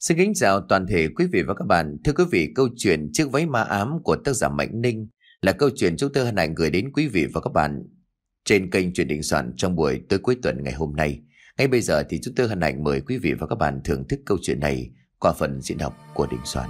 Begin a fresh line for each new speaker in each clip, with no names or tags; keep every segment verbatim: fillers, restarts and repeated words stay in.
Xin kính chào toàn thể quý vị và các bạn. Thưa quý vị, câu chuyện Chiếc váy ma ám của tác giả Mạnh Ninh là câu chuyện chúng tôi hân hạnh gửi đến quý vị và các bạn trên kênh Chuyện Đình Soạn trong buổi tối cuối tuần ngày hôm nay. Ngay bây giờ thì chúng tôi hân hạnh mời quý vị và các bạn thưởng thức câu chuyện này qua phần diễn đọc của Đình Soạn.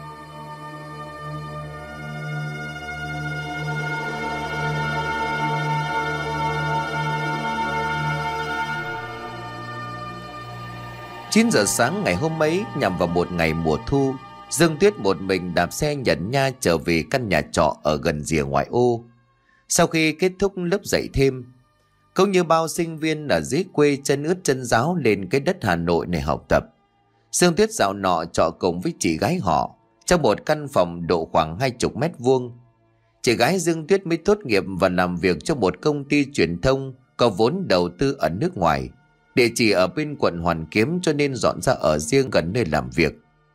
chín giờ sáng ngày hôm ấy, nhằm vào một ngày mùa thu, Dương Tuyết một mình đạp xe nhận nha trở về căn nhà trọ ở gần rìa ngoại ô. Sau khi kết thúc lớp dạy thêm, cũng như bao sinh viên ở dưới quê chân ướt chân ráo lên cái đất Hà Nội này học tập, Dương Tuyết dạo nọ trọ cùng với chị gái họ trong một căn phòng độ khoảng hai chục mét vuông. Chị gái Dương Tuyết mới tốt nghiệp và làm việc cho một công ty truyền thông có vốn đầu tư ở nước ngoài. Địa chỉ ở bên quận Hoàn Kiếm cho nên dọn ra ở riêng gần nơi làm việc.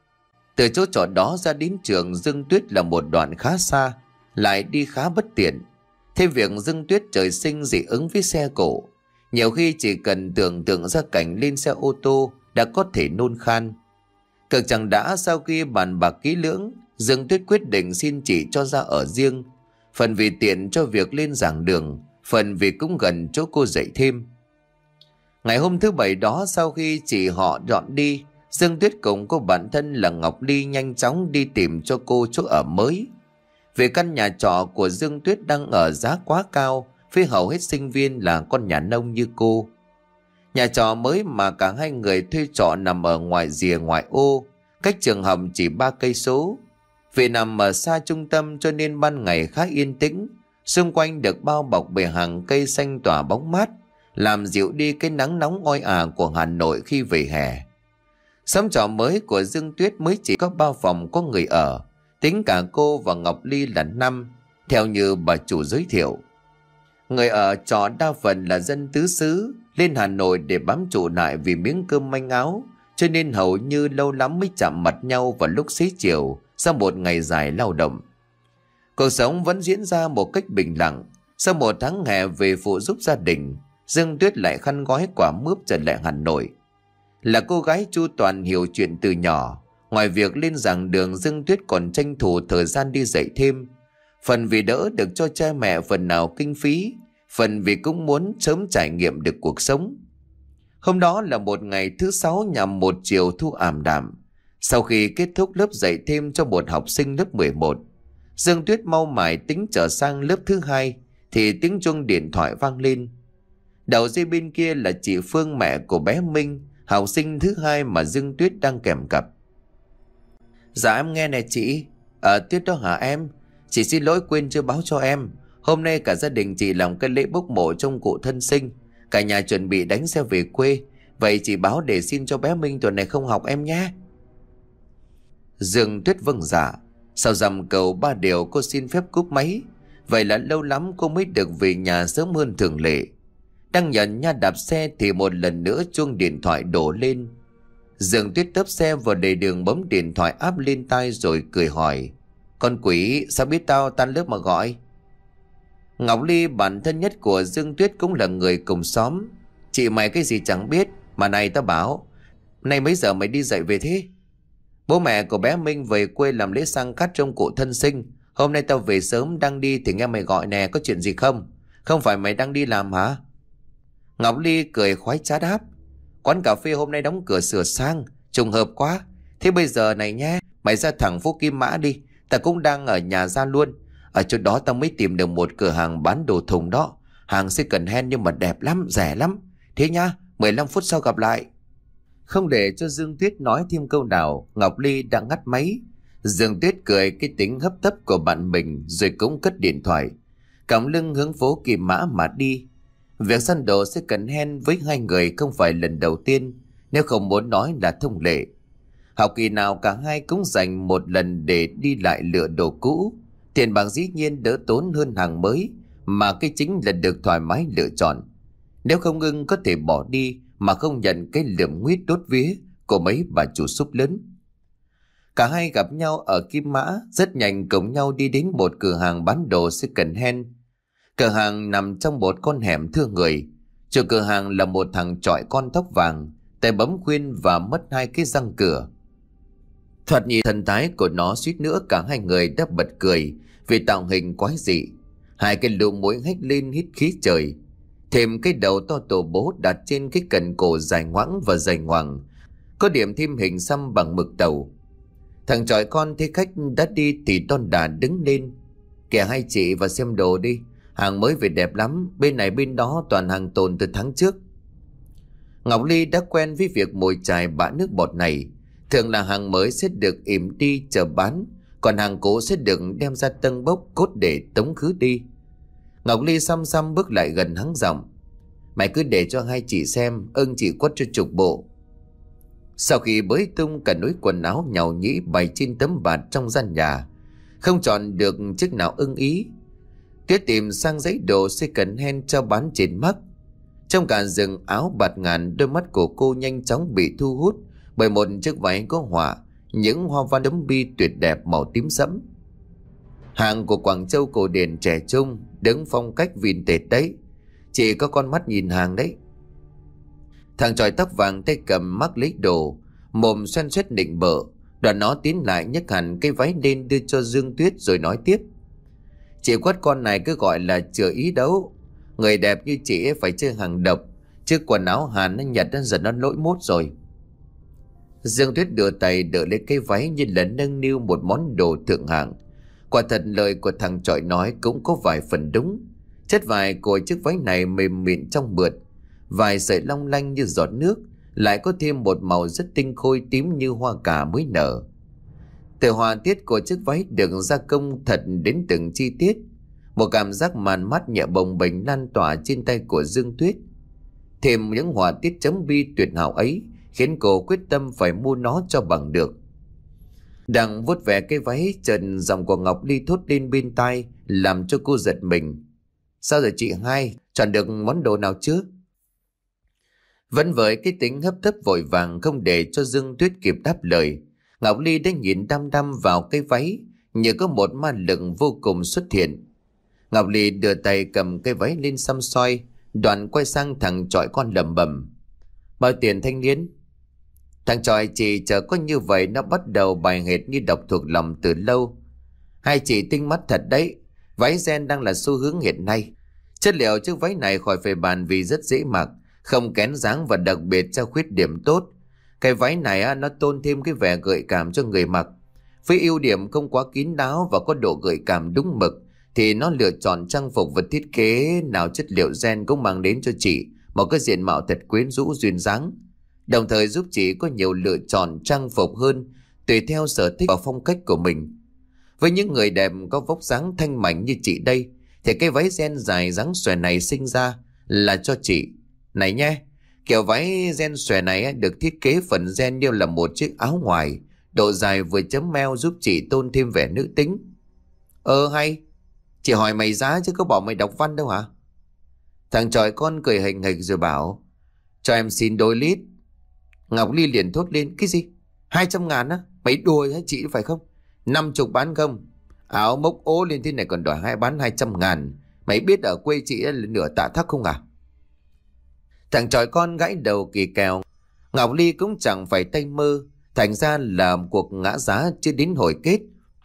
Từ chỗ trọ đó ra đến trường Dương Tuyết là một đoạn khá xa, lại đi khá bất tiện. Thêm việc Dương Tuyết trời sinh dị ứng với xe cộ, nhiều khi chỉ cần tưởng tượng ra cảnh lên xe ô tô đã có thể nôn khan. Cực chẳng đã sau khi bàn bạc kỹ lưỡng, Dương Tuyết quyết định xin chị cho ra ở riêng, phần vì tiện cho việc lên giảng đường, phần vì cũng gần chỗ cô dạy thêm. Ngày hôm thứ bảy đó, sau khi chị họ dọn đi, Dương Tuyết cùng cô bạn thân là Ngọc Ly nhanh chóng đi tìm cho cô chỗ ở mới. Vì căn nhà trọ của Dương Tuyết đang ở giá quá cao với hầu hết sinh viên là con nhà nông như cô. Nhà trọ mới mà cả hai người thuê trọ nằm ở ngoài rìa ngoại ô, cách trường học chỉ ba cây số. Vì nằm ở xa trung tâm cho nên ban ngày khá yên tĩnh, xung quanh được bao bọc bởi hàng cây xanh tỏa bóng mát, làm dịu đi cái nắng nóng oi ả của Hà Nội khi về hè. Xóm trọ mới của Dương Tuyết mới chỉ có ba phòng có người ở, tính cả cô và Ngọc Ly là năm, theo như bà chủ giới thiệu. Người ở trọ đa phần là dân tứ xứ, lên Hà Nội để bám trụ lại vì miếng cơm manh áo, cho nên hầu như lâu lắm mới chạm mặt nhau vào lúc xế chiều sau một ngày dài lao động. Cuộc sống vẫn diễn ra một cách bình lặng. Sau một tháng hè về phụ giúp gia đình, Dương Tuyết lại khăn gói quả mướp trở lại Hà Nội. Là cô gái chu toàn hiểu chuyện từ nhỏ, ngoài việc lên giảng đường, Dương Tuyết còn tranh thủ thời gian đi dạy thêm, phần vì đỡ được cho cha mẹ phần nào kinh phí, phần vì cũng muốn sớm trải nghiệm được cuộc sống. Hôm đó là một ngày thứ sáu nhằm một chiều thu ảm đạm. Sau khi kết thúc lớp dạy thêm cho một học sinh lớp mười một, Dương Tuyết mau mải tính trở sang lớp thứ hai thì tiếng chuông điện thoại vang lên. Đầu dây bên kia là chị Phương, mẹ của bé Minh, học sinh thứ hai mà Dương Tuyết đang kèm cặp. Dạ em nghe nè chị. Ờ Tuyết đó hả em? Chị xin lỗi quên chưa báo cho em. Hôm nay cả gia đình chị làm cái lễ bốc mộ trong cụ thân sinh, cả nhà chuẩn bị đánh xe về quê. Vậy chị báo để xin cho bé Minh tuần này không học em nhé. Dương Tuyết vâng dạ. Sau dằm cầu ba điều cô xin phép cúp máy. Vậy là lâu lắm cô mới được về nhà sớm hơn thường lệ. Đang nhận nha đạp xe thì một lần nữa chuông điện thoại đổ lên. Dương Tuyết tấp xe vào lề đường bấm điện thoại áp lên tai rồi cười hỏi: Con quỷ, sao biết tao tan lớp mà gọi? Ngọc Ly, bạn thân nhất của Dương Tuyết, cũng là người cùng xóm. Chị mày cái gì chẳng biết. Mà này tao bảo, nay mấy giờ mày đi dạy về thế? Bố mẹ của bé Minh về quê làm lễ sang cắt trong cụ thân sinh. Hôm nay tao về sớm đang đi thì nghe mày gọi nè, có chuyện gì không? Không phải mày đang đi làm hả? Ngọc Ly cười khoái trá đáp: Quán cà phê hôm nay đóng cửa sửa sang, trùng hợp quá. Thế bây giờ này nhé, mày ra thẳng phố Kim Mã đi, ta cũng đang ở nhà ra luôn. Ở chỗ đó tao mới tìm được một cửa hàng bán đồ thùng đó. Hàng second hand nhưng mà đẹp lắm, rẻ lắm. Thế nhá, mười lăm phút sau gặp lại. Không để cho Dương Tuyết nói thêm câu nào, Ngọc Ly đã ngắt máy. Dương Tuyết cười cái tính hấp tấp của bạn mình rồi cũng cất điện thoại, cõng lưng hướng phố Kim Mã mà đi. Việc săn đồ second hand với hai người không phải lần đầu tiên, nếu không muốn nói là thông lệ. Học kỳ nào cả hai cũng dành một lần để đi lại lựa đồ cũ. Tiền bạc dĩ nhiên đỡ tốn hơn hàng mới, mà cái chính là được thoải mái lựa chọn. Nếu không ưng có thể bỏ đi mà không nhận cái lượm nguyết đốt vía của mấy bà chủ súp lớn. Cả hai gặp nhau ở Kim Mã, rất nhanh cùng nhau đi đến một cửa hàng bán đồ second hand. Cửa hàng nằm trong một con hẻm thưa người. Chủ cửa hàng là một thằng chọi con tóc vàng, tay bấm khuyên và mất hai cái răng cửa. Thoạt nhìn thần thái của nó, suýt nữa cả hai người đã bật cười vì tạo hình quái dị. Hai cái lỗ mũi hét lên hít khí trời, thêm cái đầu to tổ bố đặt trên cái cần cổ dài ngoãng và dày ngoằng, có điểm thêm hình xăm bằng mực tàu. Thằng chọi con thấy khách đã đi thì đon đà đứng lên. Kìa hai chị vào xem đồ đi, hàng mới về đẹp lắm, bên này bên đó toàn hàng tồn từ tháng trước. Ngọc Ly đã quen với việc mồi chài bã nước bọt này. Thường là hàng mới sẽ được ỉm đi chờ bán, còn hàng cũ sẽ được đem ra tân bốc cốt để tống khứ đi. Ngọc Ly xăm xăm bước lại gần hắng giọng: Mày cứ để cho hai chị xem, ưng chị quất cho chục bộ. Sau khi bới tung cả núi quần áo nhàu nhĩ bày trên tấm bạt trong gian nhà, không chọn được chiếc nào ưng ý, Tuyết tìm sang giấy đồ second hand cho bán trên mắt. Trong cả rừng áo bạt ngàn, đôi mắt của cô nhanh chóng bị thu hút bởi một chiếc váy có họa những hoa văn đấm bi tuyệt đẹp màu tím sẫm. Hàng của Quảng Châu cổ điển trẻ trung, đứng phong cách vintage đấy. Chỉ có con mắt nhìn hàng đấy. Thằng chòi tóc vàng tay cầm mắc lấy đồ, mồm xoăn xoét nịnh bợ. Đoạn nó tiến lại nhấc hẳn cái váy lên đưa cho Dương Tuyết rồi nói tiếp: Chị quất con này cứ gọi là chừa ý đấu. Người đẹp như chị ấy phải chơi hàng độc, chứ quần áo Hàn nó Nhật nó dần nó lỗi mốt rồi. Dương Tuyết đưa tay đỡ lấy cái váy như là nâng niu một món đồ thượng hạng. Quả thật lời của thằng chọi nói cũng có vài phần đúng. Chất vải của chiếc váy này mềm mịn trong mượt, vài sợi long lanh như giọt nước, lại có thêm một màu rất tinh khôi tím như hoa cà mới nở. Từ họa tiết của chiếc váy được gia công thật đến từng chi tiết. Một cảm giác màn mát nhẹ bồng bềnh lan tỏa trên tay của Dương Tuyết. Thêm những họa tiết chấm bi tuyệt hảo ấy khiến cô quyết tâm phải mua nó cho bằng được. Đang vuốt ve cái váy, trần giọng của Ngọc Ly thốt lên bên tai làm cho cô giật mình: Sao rồi chị hai, chọn được món đồ nào chưa? Vẫn với cái tính hấp tấp vội vàng không để cho Dương Tuyết kịp đáp lời, Ngọc Ly đã nhìn đăm đăm vào cái váy như có một ma lực vô cùng xuất hiện. Ngọc Ly đưa tay cầm cái váy lên xăm soi, đoạn quay sang thằng chọi con lẩm bẩm: Bao tiền thanh niên? Thằng chọi chỉ chờ có như vậy nó bắt đầu bài hệt như đọc thuộc lòng từ lâu. Hai chị tinh mắt thật đấy, váy ren đang là xu hướng hiện nay. Chất liệu chiếc váy này khỏi phải bàn vì rất dễ mặc, không kén dáng và đặc biệt cho khuyết điểm tốt. Cái váy này nó tôn thêm cái vẻ gợi cảm cho người mặc. Với ưu điểm không quá kín đáo và có độ gợi cảm đúng mực, thì nó lựa chọn trang phục và thiết kế nào chất liệu ren cũng mang đến cho chị một cái diện mạo thật quyến rũ duyên dáng, đồng thời giúp chị có nhiều lựa chọn trang phục hơn tùy theo sở thích và phong cách của mình. Với những người đẹp có vóc dáng thanh mảnh như chị đây, thì cái váy ren dài dáng xòe này sinh ra là cho chị. Này nhé, kiểu váy ren xòe này được thiết kế phần ren như là một chiếc áo ngoài, độ dài vừa chấm meo giúp chị tôn thêm vẻ nữ tính. Ờ hay, chị hỏi mày giá chứ có bảo mày đọc văn đâu hả? Thằng chòi con cười hình hịch rồi bảo: Cho em xin đôi lít. Ngọc Ly liền thốt lên: Cái gì? Hai trăm ngàn á? Mày đùa hả chị phải không? Năm chục bán không? Áo mốc ố lên thế này còn đòi hai bán hai trăm ngàn. Mày biết ở quê chị là nửa tạ thắc không à? Thằng chòi con gãi đầu kỳ kèo. Ngọc Ly cũng chẳng phải tay mơ, thành ra là cuộc ngã giá chưa đến hồi kết.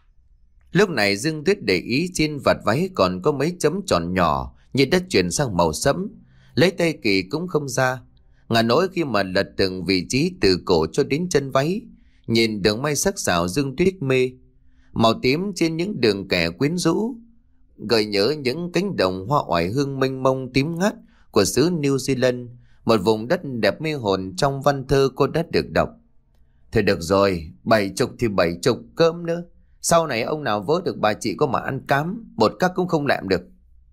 Lúc này Dương Tuyết để ý trên vạt váy còn có mấy chấm tròn nhỏ như đã chuyển sang màu sẫm, lấy tay kỳ cũng không ra. Ngả nỗi khi mà lật từng vị trí từ cổ cho đến chân váy, nhìn đường may sắc sảo Dương Tuyết mê. Màu tím trên những đường kẻ quyến rũ gợi nhớ những cánh đồng hoa oải hương mênh mông tím ngắt của xứ New Zealand, một vùng đất đẹp mê hồn trong văn thơ cô đã được đọc. Thôi được rồi, bảy chục thì bảy chục cơm nữa. Sau này ông nào vớ được bà chị có mà ăn cám, một các cũng không làm được.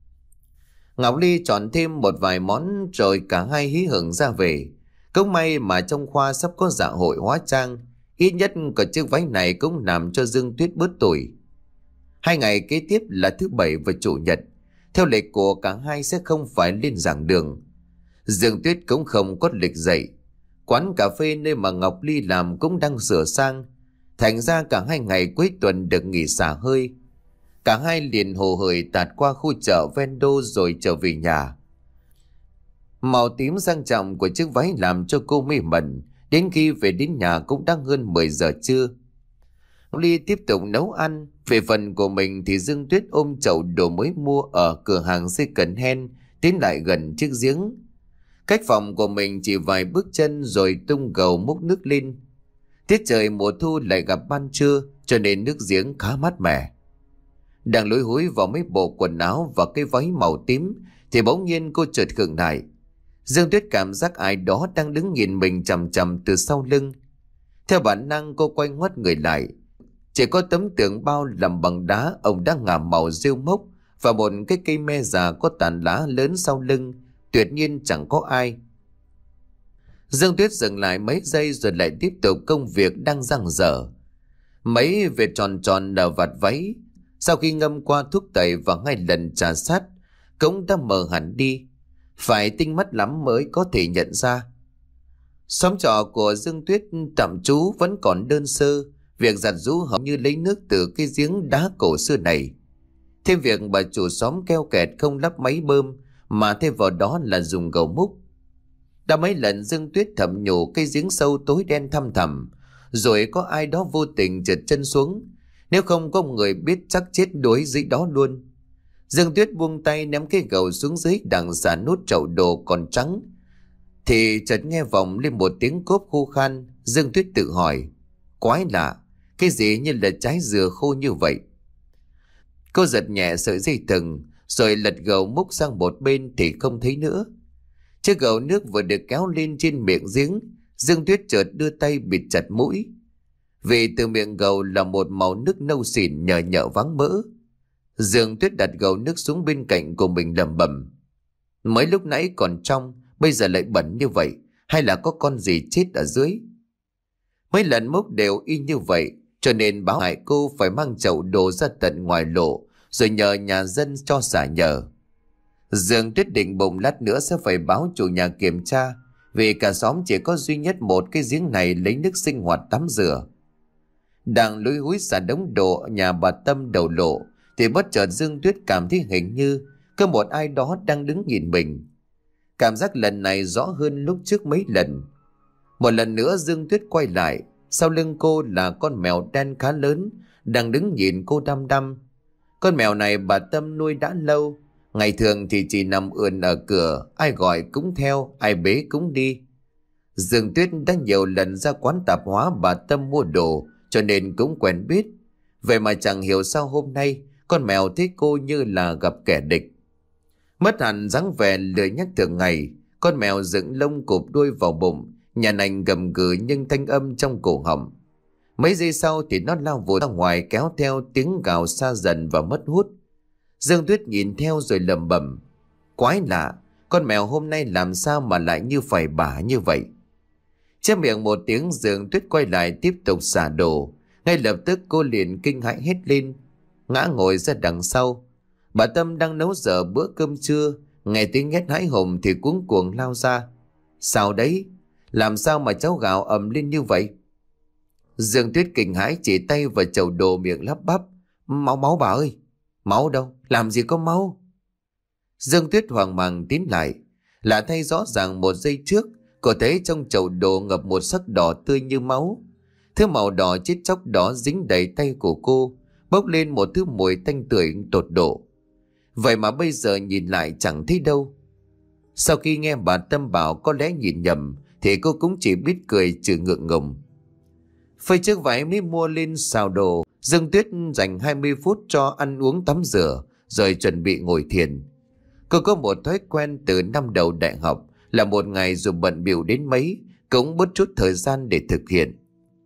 Ngọc Ly chọn thêm một vài món rồi cả hai hí hửng ra về. Cũng may mà trong khoa sắp có dạ hội hóa trang, ít nhất có chiếc váy này cũng làm cho Dương Tuyết bớt tuổi. Hai ngày kế tiếp là thứ bảy và chủ nhật, theo lịch của cả hai sẽ không phải lên giảng đường. Dương Tuyết cũng không có lịch dạy. Quán cà phê nơi mà Ngọc Ly làm cũng đang sửa sang, thành ra cả hai ngày cuối tuần được nghỉ xả hơi. Cả hai liền hồ hởi tạt qua khu chợ ven đô rồi trở về nhà. Màu tím sang trọng của chiếc váy làm cho cô mê mẩn, đến khi về đến nhà cũng đã hơn mười giờ trưa. Ly tiếp tục nấu ăn. Về phần của mình thì Dương Tuyết ôm chậu đồ mới mua ở cửa hàng second hand tiến lại gần chiếc giếng. Cách phòng của mình chỉ vài bước chân rồi tung gầu múc nước lên. Tiết trời mùa thu lại gặp ban trưa cho nên nước giếng khá mát mẻ. Đang lúi húi vào mấy bộ quần áo và cái váy màu tím thì bỗng nhiên cô chợt khựng lại. Dương Tuyết cảm giác ai đó đang đứng nhìn mình chằm chằm từ sau lưng. Theo bản năng cô quay ngoắt người lại. Chỉ có tấm tường bao làm bằng đá ông đang ngả màu rêu mốc và một cái cây me già có tàn lá lớn sau lưng. Tuyệt nhiên chẳng có ai. Dương Tuyết dừng lại mấy giây rồi lại tiếp tục công việc đang dang dở. Mấy vệt tròn tròn ở vạt váy sau khi ngâm qua thuốc tẩy và ngay lần trà sát cũng đã mờ hẳn đi. Phải tinh mắt lắm mới có thể nhận ra. Xóm trọ của Dương Tuyết tạm trú vẫn còn đơn sơ. Việc giặt giũ hầu như lấy nước từ cái giếng đá cổ xưa này. Thêm việc bà chủ xóm keo kẹt không lắp máy bơm mà thêm vào đó là dùng gầu múc. Đã mấy lần Dương Tuyết thầm nhủ cái giếng sâu tối đen thăm thẳm, rồi có ai đó vô tình trượt chân xuống. Nếu không có người biết chắc chết đuối dưới đó luôn. Dương Tuyết buông tay ném cái gầu xuống dưới đằng xả nút chậu đồ còn trắng. Thì chợt nghe vọng lên một tiếng cốp khô khan. Dương Tuyết tự hỏi, quái lạ, cái gì như là trái dừa khô như vậy? Cô giật nhẹ sợi dây thừng rồi lật gầu múc sang một bên thì không thấy nữa. Chiếc gầu nước vừa được kéo lên trên miệng giếng, Dương Tuyết chợt đưa tay bịt chặt mũi. Vì từ miệng gầu là một màu nước nâu xỉn nhờ nhợ váng mỡ. Dương Tuyết đặt gầu nước xuống bên cạnh của mình lẩm bẩm. Mới lúc nãy còn trong, bây giờ lại bẩn như vậy, hay là có con gì chết ở dưới? Mấy lần múc đều y như vậy, cho nên báo hại cô phải mang chậu đồ ra tận ngoài lộ, rồi nhờ nhà dân cho xả nhờ. Dương Tuyết định bụng lát nữa sẽ phải báo chủ nhà kiểm tra, vì cả xóm chỉ có duy nhất một cái giếng này lấy nước sinh hoạt tắm rửa. Đang lúi húi xả đống đồ ở nhà bà Tâm đầu lộ, thì bất chợt Dương Tuyết cảm thấy hình như có một ai đó đang đứng nhìn mình. Cảm giác lần này rõ hơn lúc trước mấy lần. Một lần nữa Dương Tuyết quay lại, sau lưng cô là con mèo đen khá lớn đang đứng nhìn cô đăm đăm. Con mèo này bà Tâm nuôi đã lâu, ngày thường thì chỉ nằm ườn ở cửa, ai gọi cũng theo, ai bế cũng đi. Dương Tuyết đã nhiều lần ra quán tạp hóa bà Tâm mua đồ cho nên cũng quen biết. Vậy mà chẳng hiểu sao hôm nay con mèo thấy cô như là gặp kẻ địch. Mất hẳn dáng vẻ lười nhắc thường ngày, con mèo dựng lông cụp đuôi vào bụng, nhà nành gầm gừ nhưng thanh âm trong cổ họng. Mấy giây sau thì nó lao vụt ra ngoài kéo theo tiếng gào xa dần và mất hút. Dương Tuyết nhìn theo rồi lẩm bẩm, quái lạ, con mèo hôm nay làm sao mà lại như phải bả như vậy? Chép miệng một tiếng, Dương Tuyết quay lại tiếp tục xả đồ. Ngay lập tức cô liền kinh hãi hét lên, ngã ngồi ra đằng sau. Bà Tâm đang nấu dở bữa cơm trưa, nghe tiếng hét hãi hùng thì cuống cuồng lao ra. Sao đấy? Làm sao mà cháu gào ầm lên như vậy? Dương Tuyết kinh hãi chỉ tay vào chậu đồ miệng lắp bắp, máu máu bà ơi. Máu đâu? Làm gì có máu? Dương Tuyết hoang mang tiến lại. Lạ thay, rõ ràng một giây trước cô thấy trong chậu đồ ngập một sắc đỏ tươi như máu. Thứ màu đỏ chết chóc đó dính đầy tay của cô, bốc lên một thứ mùi tanh tưởi tột độ. Vậy mà bây giờ nhìn lại chẳng thấy đâu. Sau khi nghe bà Tâm bảo có lẽ nhìn nhầm thì cô cũng chỉ biết cười trừ ngượng ngùng. Phơi chiếc váy mới mua lên xào đồ, Dương Tuyết dành hai mươi phút cho ăn uống tắm rửa rồi chuẩn bị ngồi thiền. Cô có một thói quen từ năm đầu đại học là một ngày dù bận bịu đến mấy cũng bớt chút thời gian để thực hiện.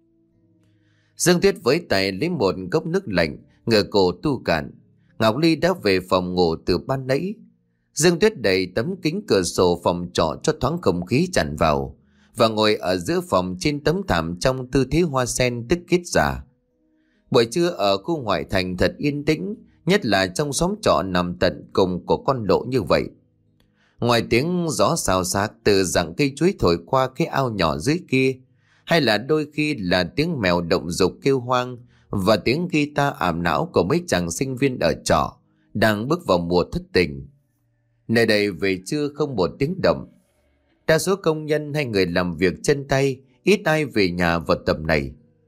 Dương Tuyết với tay lấy một cốc nước lạnh, ngửa cổ tu cạn. Ngọc Ly đã về phòng ngủ từ ban nãy. Dương Tuyết đẩy tấm kính cửa sổ phòng trọ cho thoáng không khí tràn vào và ngồi ở giữa phòng trên tấm thảm trong tư thế hoa sen tức kết giả. Buổi trưa ở khu ngoại thành thật yên tĩnh, nhất là trong xóm trọ nằm tận cùng của con lộ như vậy. Ngoài tiếng gió xào xạc từ rặng cây chuối thổi qua cái ao nhỏ dưới kia, hay là đôi khi là tiếng mèo động dục kêu hoang và tiếng guitar ảm não của mấy chàng sinh viên ở trọ đang bước vào mùa thất tình. Nơi đây về trưa không một tiếng động. Đa số công nhân hay người làm việc chân tay ít ai về nhà vào tầm này.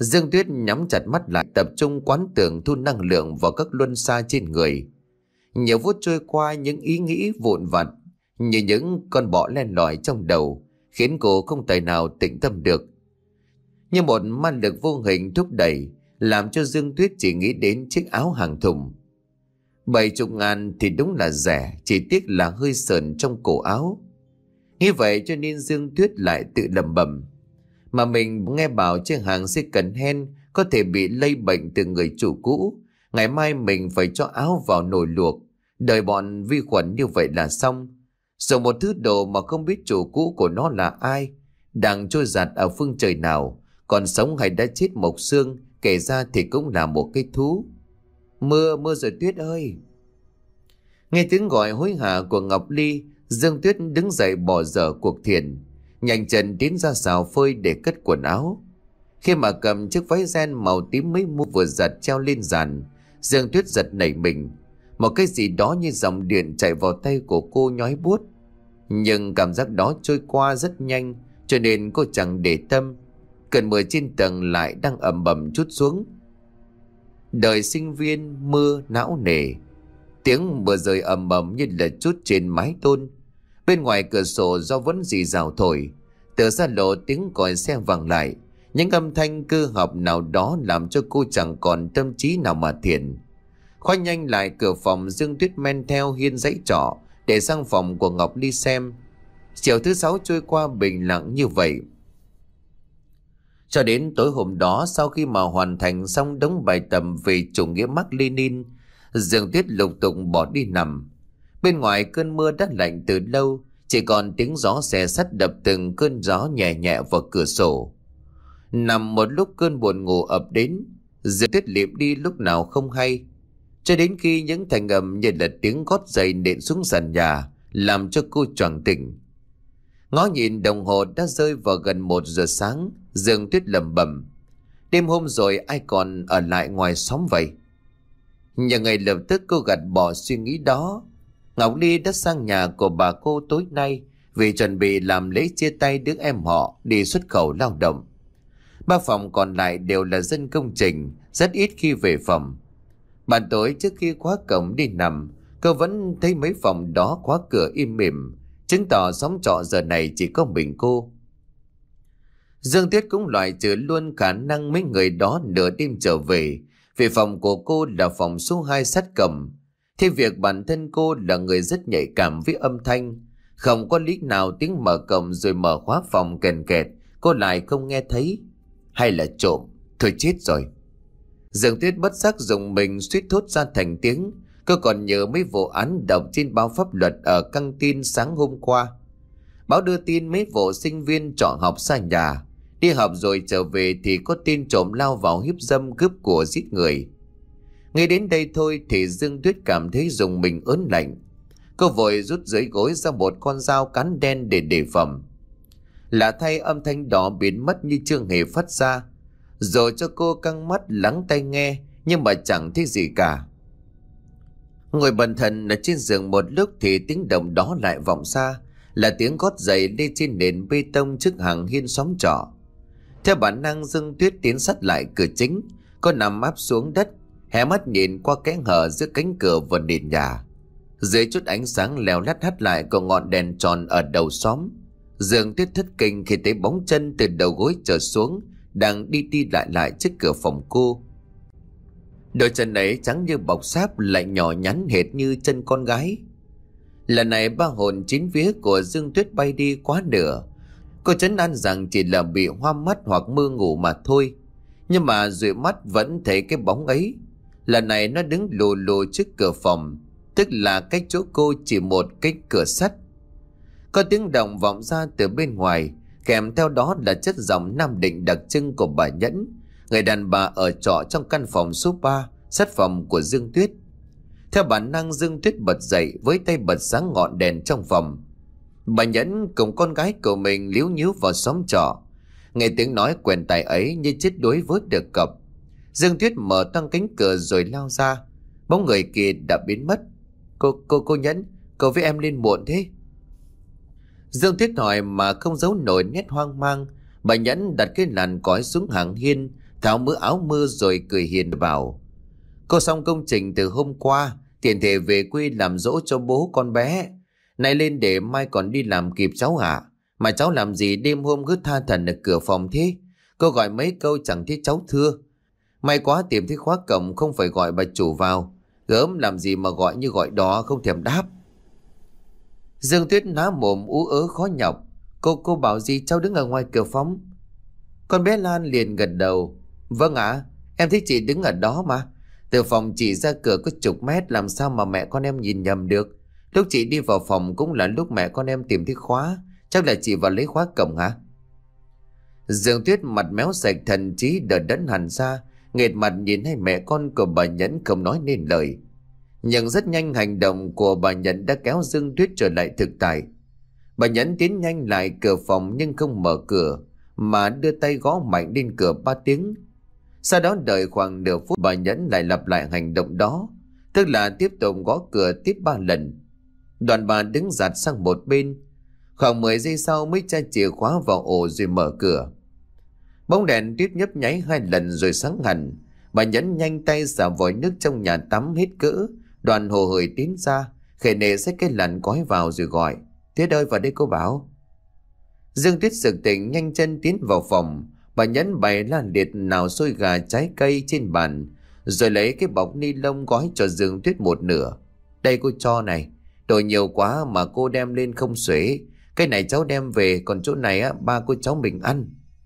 Dương Tuyết nhắm chặt mắt lại, tập trung quán tưởng thu năng lượng vào các luân xa trên người. Nhiều phút trôi qua, những ý nghĩ vụn vặt như những con bọ len lỏi trong đầu khiến cô không tài nào tĩnh tâm được. Như một ma lực vô hình thúc đẩy, làm cho Dương Tuyết chỉ nghĩ đến chiếc áo hàng thùng. Bảy chục ngàn thì đúng là rẻ, chỉ tiếc là hơi sờn trong cổ áo. Như vậy cho nên Dương Tuyết lại tự lẩm bẩm, mà mình nghe bảo trên hàng second hand có thể bị lây bệnh từ người chủ cũ. Ngày mai mình phải cho áo vào nồi luộc, đợi bọn vi khuẩn như vậy là xong. Rồi một thứ đồ mà không biết chủ cũ của nó là ai, đang trôi giạt ở phương trời nào, còn sống hay đã chết mộc xương, kể ra thì cũng là một cái thú. Mưa, mưa rồi Tuyết ơi. Nghe tiếng gọi hối hả của Ngọc Ly, Dương Tuyết đứng dậy bỏ dở cuộc thiền, nhanh chân tiến ra xào phơi để cất quần áo. Khi mà cầm chiếc váy ren màu tím mới mua vừa giặt treo lên giàn, Dương Tuyết giật nảy mình. Một cái gì đó như dòng điện chạy vào tay của cô nhói buốt. Nhưng cảm giác đó trôi qua rất nhanh, cho nên cô chẳng để tâm. Cơn mưa trên tầng lại đang ầm ầm trút xuống. Đời sinh viên mưa não nề, tiếng mưa rơi ầm ầm như là trút trên mái tôn. Bên ngoài cửa sổ do vẫn rì rào thổi, từ xa lộ tiếng còi xe vang lại. Những âm thanh cơ học nào đó làm cho cô chẳng còn tâm trí nào mà thiền. Khoai nhanh lại cửa phòng, Dương Tuyết men theo Hiên dãy trọ để sang phòng của Ngọc Ly xem. Chiều thứ sáu trôi qua bình lặng như vậy. Cho đến tối hôm đó, sau khi mà hoàn thành xong đống bài tập về chủ nghĩa Mác Lênin, Dương Tuyết lục tục bỏ đi nằm. Bên ngoài cơn mưa đã lạnh từ lâu, chỉ còn tiếng gió xé sắt đập từng cơn gió nhẹ nhẹ vào cửa sổ. Nằm một lúc cơn buồn ngủ ập đến, Dương Tuyết liệm đi lúc nào không hay, cho đến khi những thanh âm như là tiếng gót giày nện xuống sàn nhà làm cho cô choàng tỉnh. Ngó nhìn đồng hồ đã rơi vào gần một giờ sáng, Dương Tuyết lẩm bẩm, đêm hôm rồi ai còn ở lại ngoài xóm vậy? Nhưng ngay lập tức cô gạt bỏ suy nghĩ đó. Ngọc Ly đã sang nhà của bà cô tối nay vì chuẩn bị làm lễ chia tay đứa em họ đi xuất khẩu lao động. Ba phòng còn lại đều là dân công trình, rất ít khi về phòng. Ban tối trước khi khóa cổng đi nằm, cô vẫn thấy mấy phòng đó khóa cửa im mỉm, chứng tỏ xóm trọ giờ này chỉ có mình cô. Dương Tuyết cũng loại trừ luôn khả năng mấy người đó nửa đêm trở về, vì phòng của cô là phòng số hai sát cổng. Thế việc bản thân cô là người rất nhạy cảm với âm thanh, không có lý nào tiếng mở cổng rồi mở khóa phòng kèn kẹt cô lại không nghe thấy. Hay là trộm? Thôi chết rồi. Dương Tuyết bất giác dùng mình suýt thốt ra thành tiếng. Cô còn nhớ mấy vụ án đọc trên báo pháp luật ở căng tin sáng hôm qua. Báo đưa tin mấy vụ sinh viên trọ học xa nhà, đi học rồi trở về thì có tin trộm lao vào hiếp dâm, cướp của, giết người. Ngay đến đây thôi thì Dương Tuyết cảm thấy dùng mình ớn lạnh. Cô vội rút dưới gối ra một con dao cán đen để đề phòng. Lạ thay, âm thanh đó biến mất như chưa hề phát ra, rồi cho cô căng mắt lắng tai nghe, nhưng mà chẳng thấy gì cả. Ngồi bần thần ở trên giường một lúc thì tiếng động đó lại vọng xa, là tiếng gót giày lên trên nền bê tông trước hàng hiên xóm trọ. Theo bản năng, Dương Tuyết tiến sát lại cửa chính. Cô nằm áp xuống đất, hé mắt nhìn qua kẽ hở giữa cánh cửa và nền nhà. Dưới chút ánh sáng leo lắt hắt lại của ngọn đèn tròn ở đầu xóm, Dương Tuyết thất kinh khi thấy bóng chân từ đầu gối trở xuống đang đi đi lại lại trước cửa phòng cô. Đôi chân ấy trắng như bọc sáp, lại nhỏ nhắn hệt như chân con gái. Lần này ba hồn chín vía của Dương Tuyết bay đi quá nửa. Cô trấn an rằng chỉ là bị hoa mắt hoặc mơ ngủ mà thôi, nhưng mà dụi mắt vẫn thấy cái bóng ấy. Lần này nó đứng lù lù trước cửa phòng, tức là cách chỗ cô chỉ một cái cửa sắt. Có tiếng động vọng ra từ bên ngoài, kèm theo đó là chất giọng Nam Định đặc trưng của bà Nhẫn, người đàn bà ở trọ trong căn phòng số ba, sát phòng của Dương Tuyết. Theo bản năng, Dương Tuyết bật dậy với tay bật sáng ngọn đèn trong phòng. Bà Nhẫn cùng con gái của mình líu nhíu vào xóm trọ. Nghe tiếng nói quen tai ấy như chết đuối vớt được cọc. Dương Tuyết mở toang cánh cửa rồi lao ra. Bóng người kia đã biến mất. Cô, cô, cô Nhẫn, cô với em lên muộn thế? Dương Tuyết hỏi mà không giấu nổi nét hoang mang. Bà Nhẫn đặt cái làn cói xuống hàng hiên, tháo mớ áo mưa rồi cười hiền bảo: Cô xong công trình từ hôm qua, tiện thể về quê làm dỗ cho bố con bé. Nay lên để mai còn đi làm kịp cháu hả? Mà cháu làm gì đêm hôm cứ tha thần ở cửa phòng thế? Cô gọi mấy câu chẳng thấy cháu thưa. May quá tìm thấy khóa cổng không phải gọi bà chủ vào. Gớm làm gì mà gọi như gọi đó không thèm đáp. Dương Tuyết ná mồm ú ớ khó nhọc. Cô cô bảo gì cháu đứng ở ngoài cửa phòng? Con bé Lan liền gật đầu. Vâng ạ, em thấy chị đứng ở đó mà. Từ phòng chị ra cửa có chục mét, làm sao mà mẹ con em nhìn nhầm được. Lúc chị đi vào phòng cũng là lúc mẹ con em tìm thấy khóa. Chắc là chị vào lấy khóa cổng hả? Dương Tuyết mặt méo sạch, thần trí đờ đẫn hẳn ra, nghệt mặt nhìn hai mẹ con của bà Nhẫn không nói nên lời. Nhưng rất nhanh hành động của bà Nhẫn đã kéo Dương Tuyết trở lại thực tại. Bà Nhẫn tiến nhanh lại cửa phòng nhưng không mở cửa, mà đưa tay gõ mạnh lên cửa ba tiếng. Sau đó đợi khoảng nửa phút, bà Nhẫn lại lặp lại hành động đó, tức là tiếp tục gõ cửa tiếp ba lần. Đoàn bà đứng giạt sang một bên. Khoảng mười giây sau mới tra chìa khóa vào ổ rồi mở cửa. Bóng đèn tiếp nhấp nháy hai lần rồi sáng hẳn. Bà Nhẫn nhanh tay xả vòi nước trong nhà tắm hết cỡ. Đoàn hồ hởi tiến ra, khề nệ xách cái làn cói vào rồi gọi: Tuyết ơi, vào đây cô Bảo. Dương Tuyết sực tỉnh, nhanh chân tiến vào phòng. Bà Nhẫn bày la liệt nào xôi gà trái cây trên bàn, rồi lấy cái bọc ni lông gói cho Dương Tuyết một nửa. Đây cô cho này, đồ nhiều quá mà cô đem lên không xuể. Cái này cháu đem về, còn chỗ này á ba cô cháu mình ăn.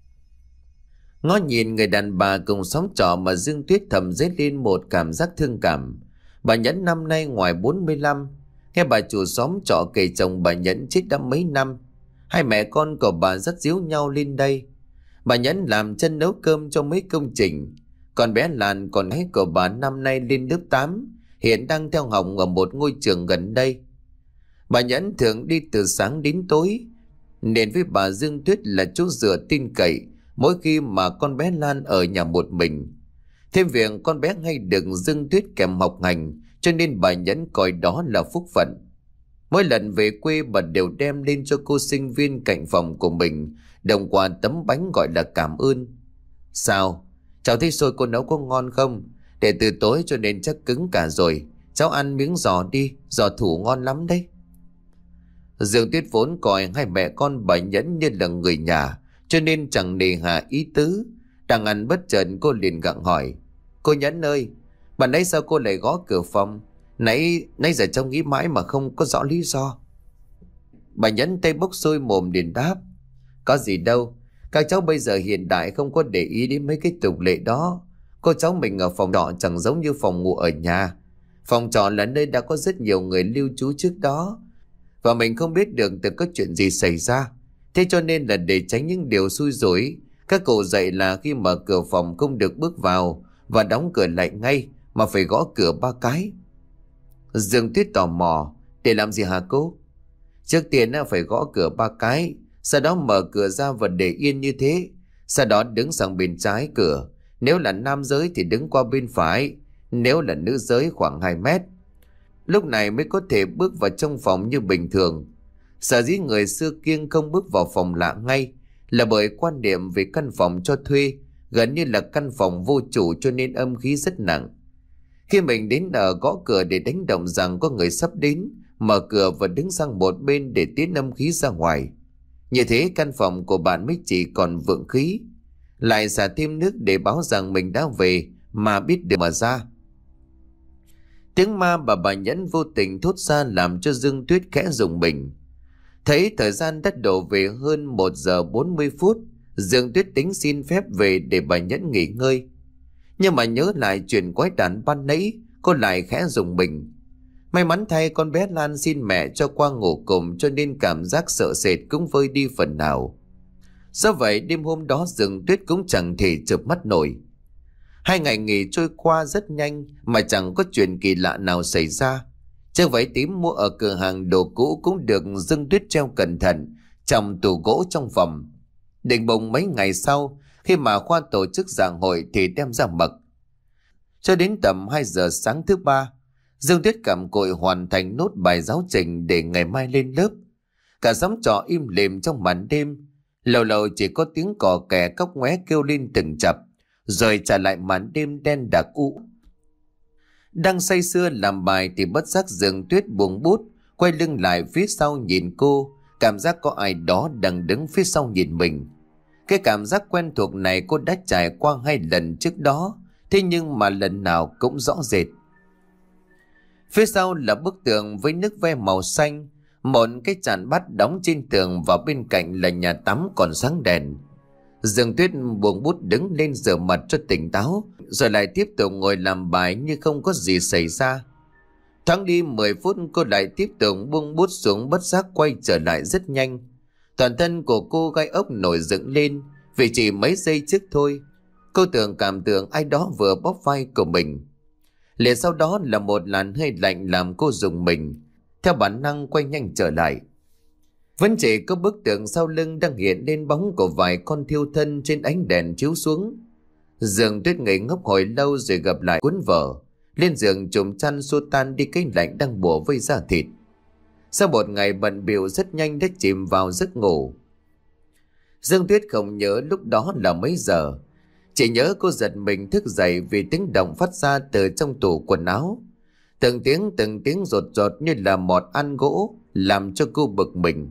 Ngó nhìn người đàn bà cùng xóm trọ mà Dương Tuyết thầm dấy lên một cảm giác thương cảm. Bà Nhẫn năm nay ngoài bốn mươi lăm. Nghe bà chủ xóm trọ kể chồng bà Nhẫn chết đã mấy năm. Hai mẹ con của bà rất díu nhau lên đây. Bà Nhẫn làm chân nấu cơm cho mấy công trình. Còn bé Lan, con gái của bà, năm nay lên lớp tám, hiện đang theo học ở một ngôi trường gần đây. Bà Nhẫn thường đi từ sáng đến tối, nên với bà Dương Tuyết là chỗ dựa tin cậy mỗi khi mà con bé Lan ở nhà một mình. Thêm việc con bé hay được Dương Tuyết kèm học hành, cho nên bà Nhẫn coi đó là phúc phận. Mỗi lần về quê, bà đều đem lên cho cô sinh viên cạnh phòng của mình đồng quà tấm bánh gọi là cảm ơn. Sao? Cháu thấy xôi cô nấu có ngon không? Để từ tối cho nên chắc cứng cả rồi. Cháu ăn miếng giò đi, giò thủ ngon lắm đấy. Dương Tuyết vốn coi hai mẹ con bà Nhẫn như là người nhà, cho nên chẳng nề hà ý tứ. Đang ăn bất chợt cô liền gặng hỏi: Cô Nhẫn ơi, bạn nãy sao cô lại gõ cửa phòng? Nãy nãy giờ cháu nghĩ mãi mà không có rõ lý do. Bà Nhẫn tay bốc xôi mồm liền đáp: Có gì đâu, các cháu bây giờ hiện đại không có để ý đến mấy cái tục lệ đó. Cô cháu mình ở phòng trọ chẳng giống như phòng ngủ ở nhà. Phòng trọ là nơi đã có rất nhiều người lưu trú trước đó, và mình không biết được từ có chuyện gì xảy ra. Thế cho nên là để tránh những điều xui rủi, các cụ dạy là khi mở cửa phòng không được bước vào và đóng cửa lại ngay, mà phải gõ cửa ba cái. Dương Tuyết tò mò: Để làm gì hả cô? Trước tiên phải gõ cửa ba cái, sau đó mở cửa ra và để yên như thế. Sau đó đứng sang bên trái cửa. Nếu là nam giới thì đứng qua bên phải, nếu là nữ giới khoảng hai mét. Lúc này mới có thể bước vào trong phòng như bình thường. Sở dĩ người xưa kiêng không bước vào phòng lạ ngay là bởi quan niệm về căn phòng cho thuê gần như là căn phòng vô chủ, cho nên âm khí rất nặng. Khi mình đến ở gõ cửa để đánh động rằng có người sắp đến, mở cửa và đứng sang một bên để tiến âm khí ra ngoài. Như thế căn phòng của bạn mới chỉ còn vượng khí. Lại xả thêm nước để báo rằng mình đã về mà biết được mở ra. Tiếng ma bà bà Nhẫn vô tình thốt ra làm cho Dương Tuyết khẽ rùng mình. Thấy thời gian đã đổ về hơn một giờ bốn mươi phút, Dương Tuyết tính xin phép về để bà Nhẫn nghỉ ngơi. Nhưng mà nhớ lại chuyện quái đản ban nãy, cô lại khẽ rùng mình. May mắn thay con bé Lan xin mẹ cho qua ngủ cùng, cho nên cảm giác sợ sệt cũng vơi đi phần nào. Do vậy đêm hôm đó Dương Tuyết cũng chẳng thể chợp mắt nổi. Hai ngày nghỉ trôi qua rất nhanh mà chẳng có chuyện kỳ lạ nào xảy ra. Chiếc váy tím mua ở cửa hàng đồ cũ cũng được Dương Tuyết treo cẩn thận trong tủ gỗ trong phòng. Định bụng mấy ngày sau, khi mà khoa tổ chức giảng hội thì đem ra mặc. Cho đến tầm hai giờ sáng thứ ba, Dương Tuyết cặm cụi hoàn thành nốt bài giáo trình để ngày mai lên lớp. Cả xóm trọ im lìm trong màn đêm. Lâu lâu chỉ có tiếng cò kè cóc ngoé kêu lên từng chập, rồi trả lại màn đêm đen đặc u. Đang say sưa làm bài thì bất giác Dương Tuyết buông bút, quay lưng lại phía sau nhìn cô, cảm giác có ai đó đang đứng phía sau nhìn mình. Cái cảm giác quen thuộc này cô đã trải qua hai lần trước đó, thế nhưng mà lần nào cũng rõ rệt. Phía sau là bức tường với nước ve màu xanh, một cái chản bát đóng trên tường và bên cạnh là nhà tắm còn sáng đèn. Dương Tuyết buông bút đứng lên rửa mặt cho tỉnh táo, rồi lại tiếp tục ngồi làm bài như không có gì xảy ra. Thoáng đi mười phút cô lại tiếp tục buông bút xuống, bất giác quay trở lại rất nhanh. Toàn thân của cô gai ốc nổi dựng lên, vì chỉ mấy giây trước thôi cô tưởng cảm tưởng ai đó vừa bóp vai của mình. Liền sau đó là một làn hơi lạnh làm cô rùng mình, theo bản năng quay nhanh trở lại. Vẫn chỉ có bức tượng sau lưng đang hiện lên bóng của vài con thiêu thân trên ánh đèn chiếu xuống. Dương Tuyết ngây ngốc hồi lâu rồi gặp lại cuốn vở, lên giường trùm chăn xua tan đi cái lạnh đang bủa vây da thịt. Sau một ngày bận bịu rất nhanh đã chìm vào giấc ngủ. Dương Tuyết không nhớ lúc đó là mấy giờ, chỉ nhớ cô giật mình thức dậy vì tiếng động phát ra từ trong tủ quần áo. Từng tiếng từng tiếng rột rột như là mọt ăn gỗ, làm cho cô bực mình.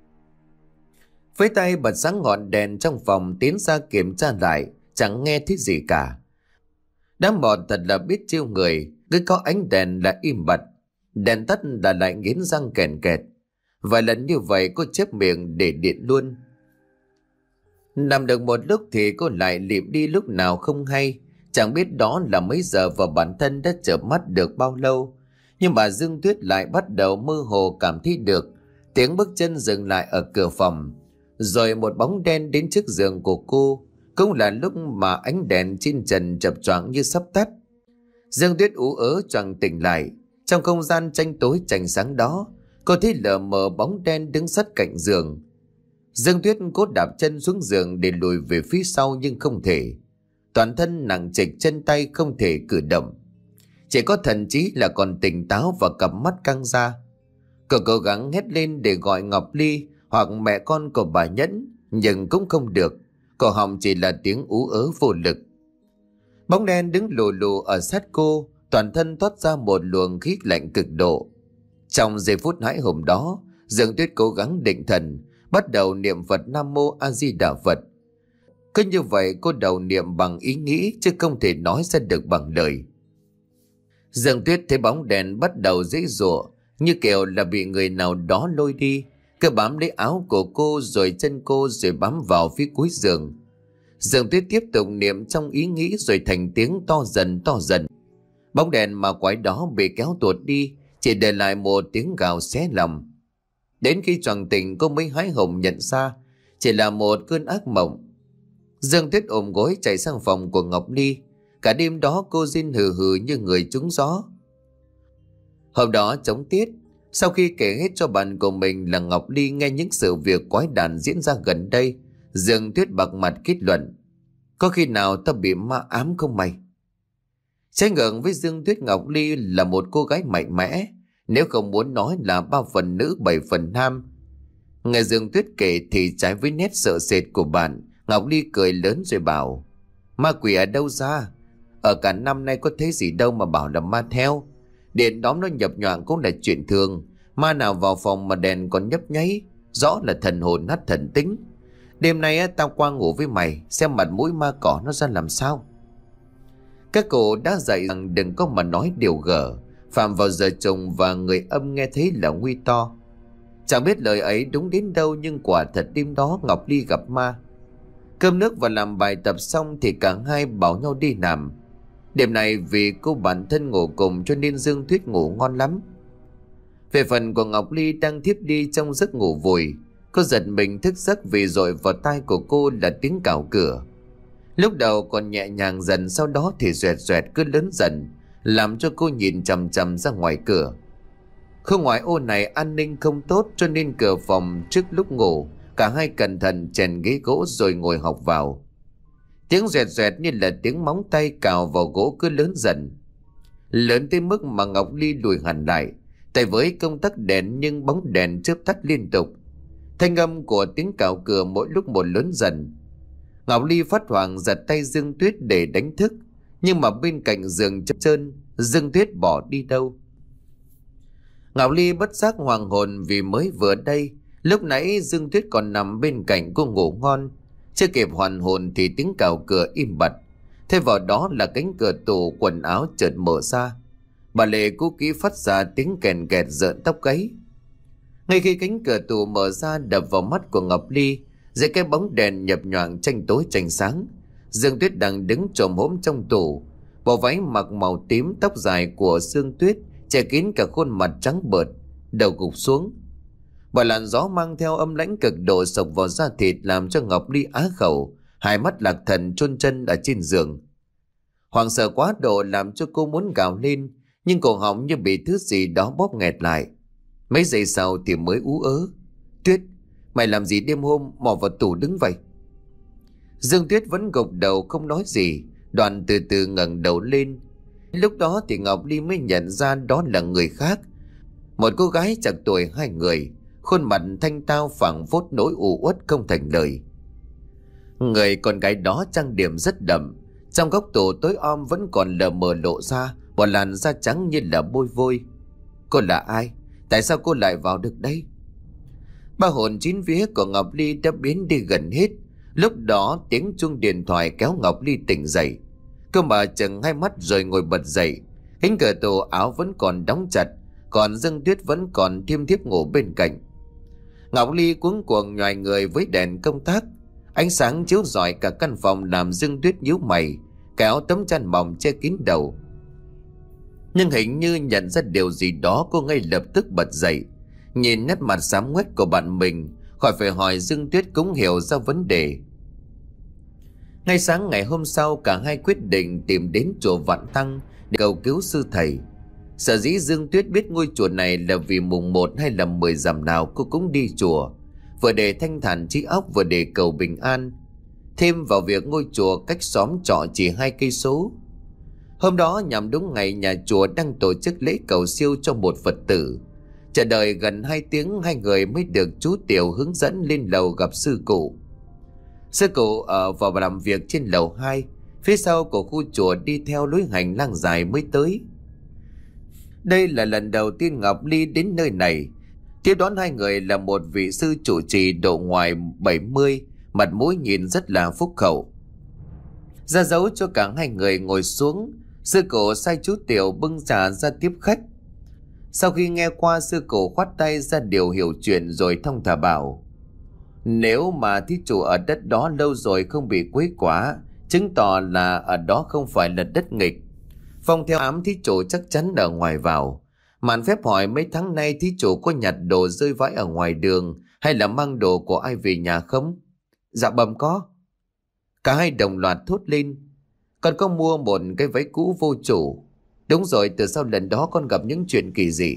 Với tay bật sáng ngọn đèn trong phòng tiến ra kiểm tra lại, chẳng nghe thấy gì cả. Đám mọt thật là biết chiêu người, cứ có ánh đèn là im bặt, đèn tắt là lại nghiến răng kèn kẹt. Vài lần như vậy cô chép miệng để điện luôn. Nằm được một lúc thì cô lại lịm đi lúc nào không hay, chẳng biết đó là mấy giờ và bản thân đã chợp mắt được bao lâu. Nhưng mà Dương Tuyết lại bắt đầu mơ hồ cảm thấy được tiếng bước chân dừng lại ở cửa phòng, rồi một bóng đen đến trước giường của cô. Cũng là lúc mà ánh đèn trên trần chập choạng như sắp tắt. Dương Tuyết ú ớ choàng tỉnh lại. Trong không gian tranh tối chành sáng đó, cô thấy lờ mờ bóng đen đứng sát cạnh giường. Dương Tuyết cố đạp chân xuống giường để lùi về phía sau nhưng không thể. Toàn thân nặng trịch, chân tay không thể cử động. Chỉ có thần trí là còn tỉnh táo và cặp mắt căng ra. Cô cố gắng hét lên để gọi Ngọc Ly hoặc mẹ con của bà Nhẫn, nhưng cũng không được. Cổ họng chỉ là tiếng ú ớ vô lực. Bóng đen đứng lù lù ở sát cô, toàn thân toát ra một luồng khí lạnh cực độ. Trong giây phút hãi hùng đó, Dương Tuyết cố gắng định thần, bắt đầu niệm Phật Nam Mô A Di Đà Phật. Cứ như vậy cô đầu niệm bằng ý nghĩ chứ không thể nói ra được bằng lời. Dương Tuyết thấy bóng đèn bắt đầu giãy giụa, như kiểu là bị người nào đó lôi đi. Cứ bám lấy áo của cô rồi chân cô rồi bám vào phía cuối giường. Dương Tuyết tiếp tục niệm trong ý nghĩ rồi thành tiếng to dần to dần. Bóng đèn mà quái đó bị kéo tuột đi, chỉ để lại một tiếng gào xé lòng. Đến khi choàng tỉnh cô mới hái hùng nhận ra chỉ là một cơn ác mộng. Dương Tuyết ôm gối chạy sang phòng của Ngọc Ly. Cả đêm đó cô rên hừ hừ như người trúng gió. Hôm đó trống tiết, sau khi kể hết cho bạn của mình là Ngọc Ly nghe những sự việc quái đản diễn ra gần đây, Dương Tuyết bạc mặt kết luận: có khi nào ta bị ma ám không mày? Trái ngược với Dương Tuyết, Ngọc Ly là một cô gái mạnh mẽ, nếu không muốn nói là ba phần nữ bảy phần nam. Nghe Dương Tuyết kể thì trái với nét sợ sệt của bạn, Ngọc Ly cười lớn rồi bảo: ma quỷ ở đâu ra? Ở cả năm nay có thấy gì đâu mà bảo là ma theo. Điện đóm nó nhập nhoạng cũng là chuyện thường. Ma nào vào phòng mà đèn còn nhấp nháy, rõ là thần hồn nát thần tính. Đêm nay á, tao qua ngủ với mày, xem mặt mũi ma cỏ nó ra làm sao. Các cô đã dạy rằng đừng có mà nói điều gở, phạm vào giờ chồng và người âm nghe thấy là nguy to. Chẳng biết lời ấy đúng đến đâu, nhưng quả thật đêm đó Ngọc Ly gặp ma. Cơm nước và làm bài tập xong thì cả hai bảo nhau đi nằm. Đêm này vì cô bản thân ngủ cùng cho nên Dương Tuyết ngủ ngon lắm. Về phần của Ngọc Ly đang thiếp đi trong giấc ngủ vùi, cô giật mình thức giấc vì dội vào tai của cô là tiếng cào cửa. Lúc đầu còn nhẹ nhàng, dần sau đó thì doẹt doẹt cứ lớn dần, làm cho cô nhìn chằm chằm ra ngoài cửa. Khu ngoại ô này an ninh không tốt, cho nên cửa phòng trước lúc ngủ cả hai cẩn thận chèn ghế gỗ rồi ngồi học vào. Tiếng doẹt doẹt như là tiếng móng tay cào vào gỗ cứ lớn dần, lớn tới mức mà Ngọc Ly lùi hẳn lại, tay với công tắc đèn nhưng bóng đèn chớp tắt liên tục. Thanh âm của tiếng cào cửa mỗi lúc một lớn dần. Ngọc Ly phát hoảng giật tay Dương Tuyết để đánh thức, nhưng mà bên cạnh giường trống trơn, Dương Tuyết bỏ đi đâu. Ngọc Ly bất giác hoàng hồn vì mới vừa đây, lúc nãy Dương Tuyết còn nằm bên cạnh cô ngủ ngon. Chưa kịp hoàn hồn thì tiếng cào cửa im bặt. Thay vào đó là cánh cửa tủ quần áo chợt mở ra. Bà Lệ cú kỹ phát ra tiếng kèn kẹt rợn tóc gáy. Ngay khi cánh cửa tủ mở ra đập vào mắt của Ngọc Ly, dưới cái bóng đèn nhập nhoạng tranh tối tranh sáng, Dương Tuyết đang đứng chồm hổm trong tủ. Bộ váy mặc màu tím, tóc dài của Dương Tuyết che kín cả khuôn mặt trắng bợt, đầu gục xuống. Bởi làn gió mang theo âm lãnh cực độ sộc vào da thịt làm cho Ngọc Ly á khẩu, hai mắt lạc thần chôn chân ở trên giường. Hoảng sợ quá độ làm cho cô muốn gào lên, nhưng cổ họng như bị thứ gì đó bóp nghẹt lại. Mấy giây sau thì mới ú ớ: Tuyết, mày làm gì đêm hôm mò vào tủ đứng vậy? Dương Tuyết vẫn gục đầu không nói gì, Đoàn từ từ ngẩng đầu lên. Lúc đó thì Ngọc Ly mới nhận ra đó là người khác, một cô gái chạc tuổi hai người, khuôn mặt thanh tao phảng phất nỗi u uất không thành lời. Người con gái đó trang điểm rất đậm, trong góc tủ tối om vẫn còn lờ mờ lộ ra một làn da trắng như là bôi vôi. Cô là ai? Tại sao cô lại vào được đây? Ba hồn chín vía của Ngọc Ly đã biến đi gần hết. Lúc đó tiếng chuông điện thoại kéo Ngọc Ly tỉnh dậy. Cô mở chừng hai mắt rồi ngồi bật dậy. Cánh cửa tủ áo vẫn còn đóng chặt, còn Dương Tuyết vẫn còn thiêm thiếp ngủ bên cạnh. Ngọc Ly cuống cuồng nhoài người với đèn công tắc. Ánh sáng chiếu rọi cả căn phòng làm Dương Tuyết nhíu mày, kéo tấm chăn mỏng che kín đầu. Nhưng hình như nhận ra điều gì đó, cô ngay lập tức bật dậy. Nhìn nét mặt xám ngoét của bạn mình, khỏi phải hỏi Dương Tuyết cũng hiểu ra vấn đề. Ngay sáng ngày hôm sau, cả hai quyết định tìm đến chùa Vạn Tăng để cầu cứu sư thầy. Sở dĩ Dương Tuyết biết ngôi chùa này là vì mùng một hay là mười rằm nào cô cũng đi chùa, vừa để thanh thản trí óc vừa để cầu bình an. Thêm vào việc ngôi chùa cách xóm trọ chỉ hai cây số. Hôm đó nhằm đúng ngày nhà chùa đang tổ chức lễ cầu siêu cho một Phật tử. Chờ đợi gần hai tiếng, hai người mới được chú Tiểu hướng dẫn lên lầu gặp sư cụ. Sư cụ ở vào làm việc trên lầu hai, phía sau của khu chùa đi theo lối hành lang dài mới tới. Đây là lần đầu tiên Ngọc Ly đến nơi này. Tiếp đón hai người là một vị sư trụ trì độ ngoài bảy mươi, mặt mũi nhìn rất là phúc hậu. Ra dấu cho cả hai người ngồi xuống, sư cụ sai chú Tiểu bưng trà ra tiếp khách. Sau khi nghe qua, sư cụ khoát tay ra điều hiểu chuyện rồi thong thả bảo: Nếu mà thí chủ ở đất đó lâu rồi không bị quấy quả, chứng tỏ là ở đó không phải là đất nghịch. Phong theo ám thí chủ chắc chắn ở ngoài vào. Mạn phép hỏi mấy tháng nay thí chủ có nhặt đồ rơi vãi ở ngoài đường hay là mang đồ của ai về nhà không? Dạ bẩm có. Cả hai đồng loạt thốt lên: Con có mua một cái váy cũ vô chủ. Đúng rồi, từ sau lần đó con gặp những chuyện kỳ dị.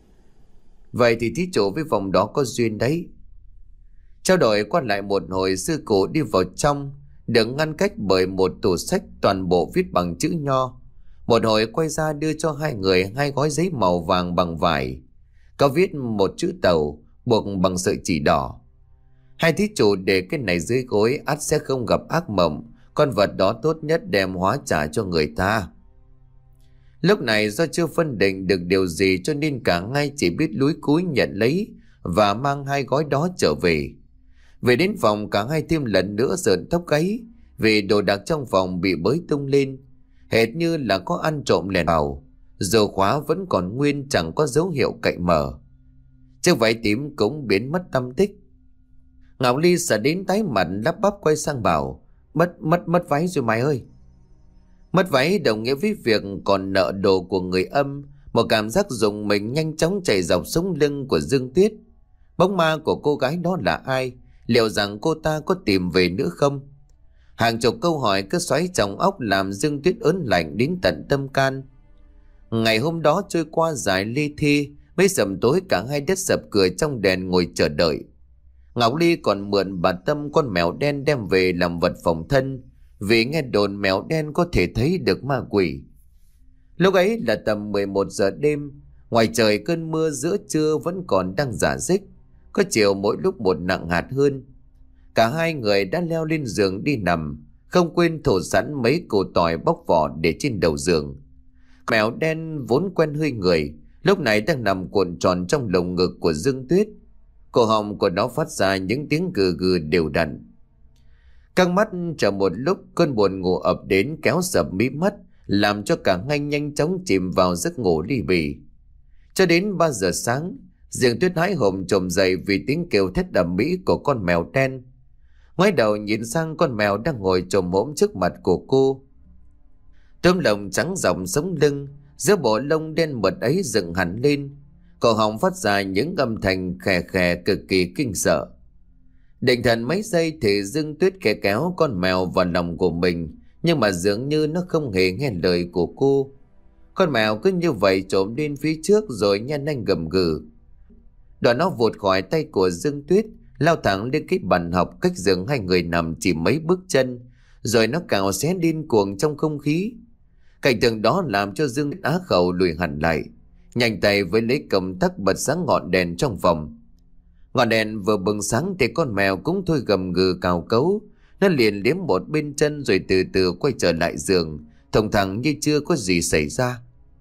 Vậy thì thí chủ với vòng đó có duyên đấy. Trao đổi qua lại một hồi, sư cụ đi vào trong, được ngăn cách bởi một tủ sách toàn bộ viết bằng chữ nho. Một hồi quay ra đưa cho hai người hai gói giấy màu vàng bằng vải, có viết một chữ Tàu buộc bằng sợi chỉ đỏ. Hai thí chủ để cái này dưới gối, ắt sẽ không gặp ác mộng. Con vật đó tốt nhất đem hóa trả cho người ta. Lúc này do chưa phân định được điều gì cho nên cả hai chỉ biết lúi cúi nhận lấy và mang hai gói đó trở về. Về đến phòng, cả hai thêm lần nữa rợn tóc gáy vì đồ đạc trong phòng bị bới tung lên, hệt như là có ăn trộm lẻn vào. Dù khóa vẫn còn nguyên, chẳng có dấu hiệu cậy mở. Chiếc váy tím cũng biến mất tăm tích. Ngọc Ly sợ đến tái mặt, lắp bắp quay sang bảo: Mất, mất, mất váy rồi mày ơi. Mất váy đồng nghĩa với việc còn nợ đồ của người âm. Một cảm giác rùng mình nhanh chóng chạy dọc sống lưng của Dương Tuyết. Bóng ma của cô gái đó là ai? Liệu rằng cô ta có tìm về nữa không? Hàng chục câu hỏi cứ xoáy trong óc làm Dương Tuyết ớn lạnh đến tận tâm can. Ngày hôm đó trôi qua dài li thi, mấy sầm tối cả hai đất sập cửa trong đèn ngồi chờ đợi. Ngọc Ly còn mượn bà Tâm con mèo đen đem về làm vật phòng thân, vì nghe đồn mèo đen có thể thấy được ma quỷ. Lúc ấy là tầm mười một giờ đêm, ngoài trời cơn mưa giữa trưa vẫn còn đang rả rích, có chiều mỗi lúc một nặng hạt hơn. Cả hai người đã leo lên giường đi nằm, không quên thổ sẵn mấy củ tỏi bóc vỏ để trên đầu giường. Mèo đen vốn quen hơi người, lúc này đang nằm cuộn tròn trong lồng ngực của Dương Tuyết. Cổ họng của nó phát ra những tiếng gừ gừ đều đặn. Căng mắt chờ một lúc, cơn buồn ngủ ập đến kéo sập mí mắt, làm cho cả hai nhanh chóng chìm vào giấc ngủ ly bì. Cho đến ba giờ sáng, Dương Tuyết hái hồn chồm dậy vì tiếng kêu thét ầm ĩ của con mèo đen. Ngoái đầu nhìn sang con mèo đang ngồi chồm hổm trước mặt của cô. Tấm lông trắng rộng sống lưng, giữa bộ lông đen mượt ấy dựng hẳn lên, cổ họng phát ra những âm thanh khè khè cực kỳ kinh sợ. Định thần mấy giây thì Dương Tuyết khẽ kéo con mèo vào lòng của mình, nhưng mà dường như nó không hề nghe lời của cô. Con mèo cứ như vậy trộm lên phía trước rồi nhanh nhanh gầm gừ. Đoạn nó vụt khỏi tay của Dương Tuyết, lao thẳng lên cái bàn học cách giường hai người nằm chỉ mấy bước chân, rồi nó cào xé điên cuồng trong không khí. Cảnh tượng đó làm cho Dương Tuyết á khẩu lùi hẳn lại, nhanh tay với lấy công tắc bật sáng ngọn đèn trong phòng. Ngọn đèn vừa bừng sáng thì con mèo cũng thôi gầm gừ cào cấu. Nó liền liếm một bên chân rồi từ từ quay trở lại giường, thong thả như chưa có gì xảy ra.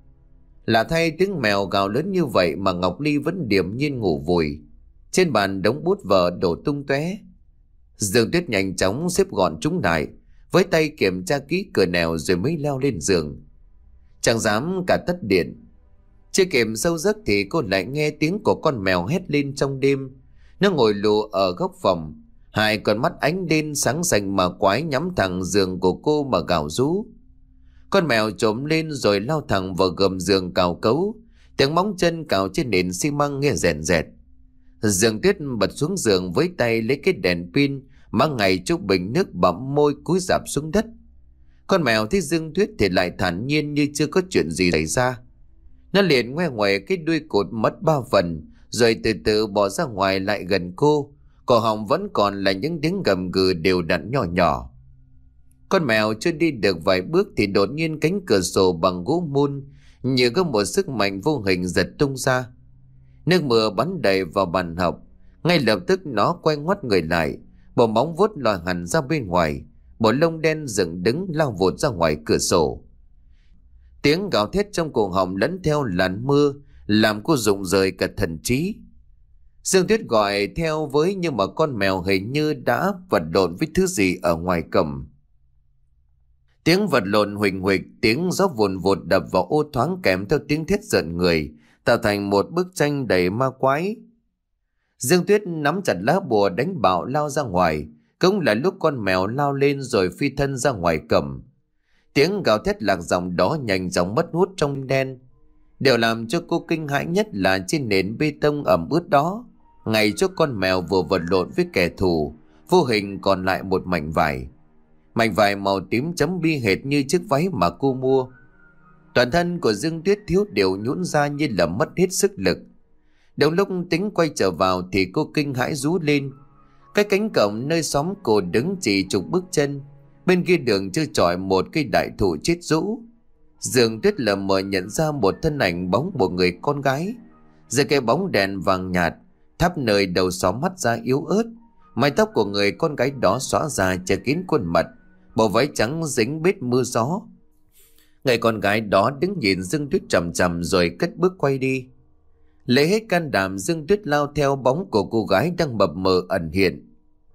Lạ thay, tiếng mèo gào lớn như vậy mà Ngọc Ly vẫn điềm nhiên ngủ vùi. Trên bàn đống bút vở đổ tung tóe. Dương Tuyết nhanh chóng xếp gọn chúng lại, với tay kiểm tra kỹ cửa nẻo rồi mới leo lên giường. Chẳng dám cả tắt điện. Chưa kịp sâu giấc thì cô lại nghe tiếng của con mèo hét lên trong đêm. Nó ngồi lù ở góc phòng, hai con mắt ánh lên sáng xanh mà quái nhắm thẳng giường của cô mà gào rú. Con mèo trồm lên rồi lao thẳng vào gầm giường cào cấu, tiếng móng chân cào trên nền xi măng nghe rèn rẹt. Dương Tuyết bật xuống giường với tay lấy cái đèn pin, mang ngày chúc bình nước bặm môi cúi rạp xuống đất. Con mèo thấy Dương Tuyết thì lại thản nhiên như chưa có chuyện gì xảy ra. Nó liền ngoe ngoẩy cái đuôi cột mất ba phần, rồi từ từ bò ra ngoài lại gần cô. Cổ họng vẫn còn là những tiếng gầm gừ đều đặn nhỏ nhỏ. Con mèo chưa đi được vài bước thì đột nhiên cánh cửa sổ bằng gỗ mun như có một sức mạnh vô hình giật tung ra. Nước mưa bắn đầy vào bàn học. Ngay lập tức nó quay ngoắt người lại, bộ móng vuốt lòi hẳn ra bên ngoài, bộ lông đen dựng đứng lao vụt ra ngoài cửa sổ. Tiếng gào thét trong cổ họng lẫn theo làn mưa làm cô rụng rời cả thần trí. Dương Tuyết gọi theo với, nhưng mà con mèo hình như đã vật lộn với thứ gì ở ngoài cổng. Tiếng vật lộn huỳnh huỳnh, tiếng gió vùn vụt đập vào ô thoáng kèm theo tiếng thét giận người, tạo thành một bức tranh đầy ma quái. Dương Tuyết nắm chặt lá bùa đánh bạo lao ra ngoài, cũng là lúc con mèo lao lên rồi phi thân ra ngoài cổng. Tiếng gào thét lạc giọng đó nhanh chóng mất hút trong đen. Điều làm cho cô kinh hãi nhất là trên nền bê tông ẩm ướt đó, ngay chỗ con mèo vừa vật lộn với kẻ thù, vô hình còn lại một mảnh vải. Mảnh vải màu tím chấm bi hệt như chiếc váy mà cô mua. Toàn thân của Dương Tuyết thiếu điều nhũn ra như là mất hết sức lực. Đầu lúc tính quay trở vào thì cô kinh hãi rú lên. Cái cánh cổng nơi xóm cô đứng chỉ chục bước chân, bên kia đường chưa chọi một cây đại thụ chết rũ. Dương Tuyết lờ mờ nhận ra một thân ảnh bóng một người con gái. Dưới cái bóng đèn vàng nhạt thắp nơi đầu xóm mắt ra yếu ớt, mái tóc của người con gái đó xõa ra che kín khuôn mặt, bộ váy trắng dính bết mưa gió. Người con gái đó đứng nhìn Dương Tuyết chằm chằm rồi cất bước quay đi. Lấy hết can đảm, Dương Tuyết lao theo bóng của cô gái đang mập mờ ẩn hiện.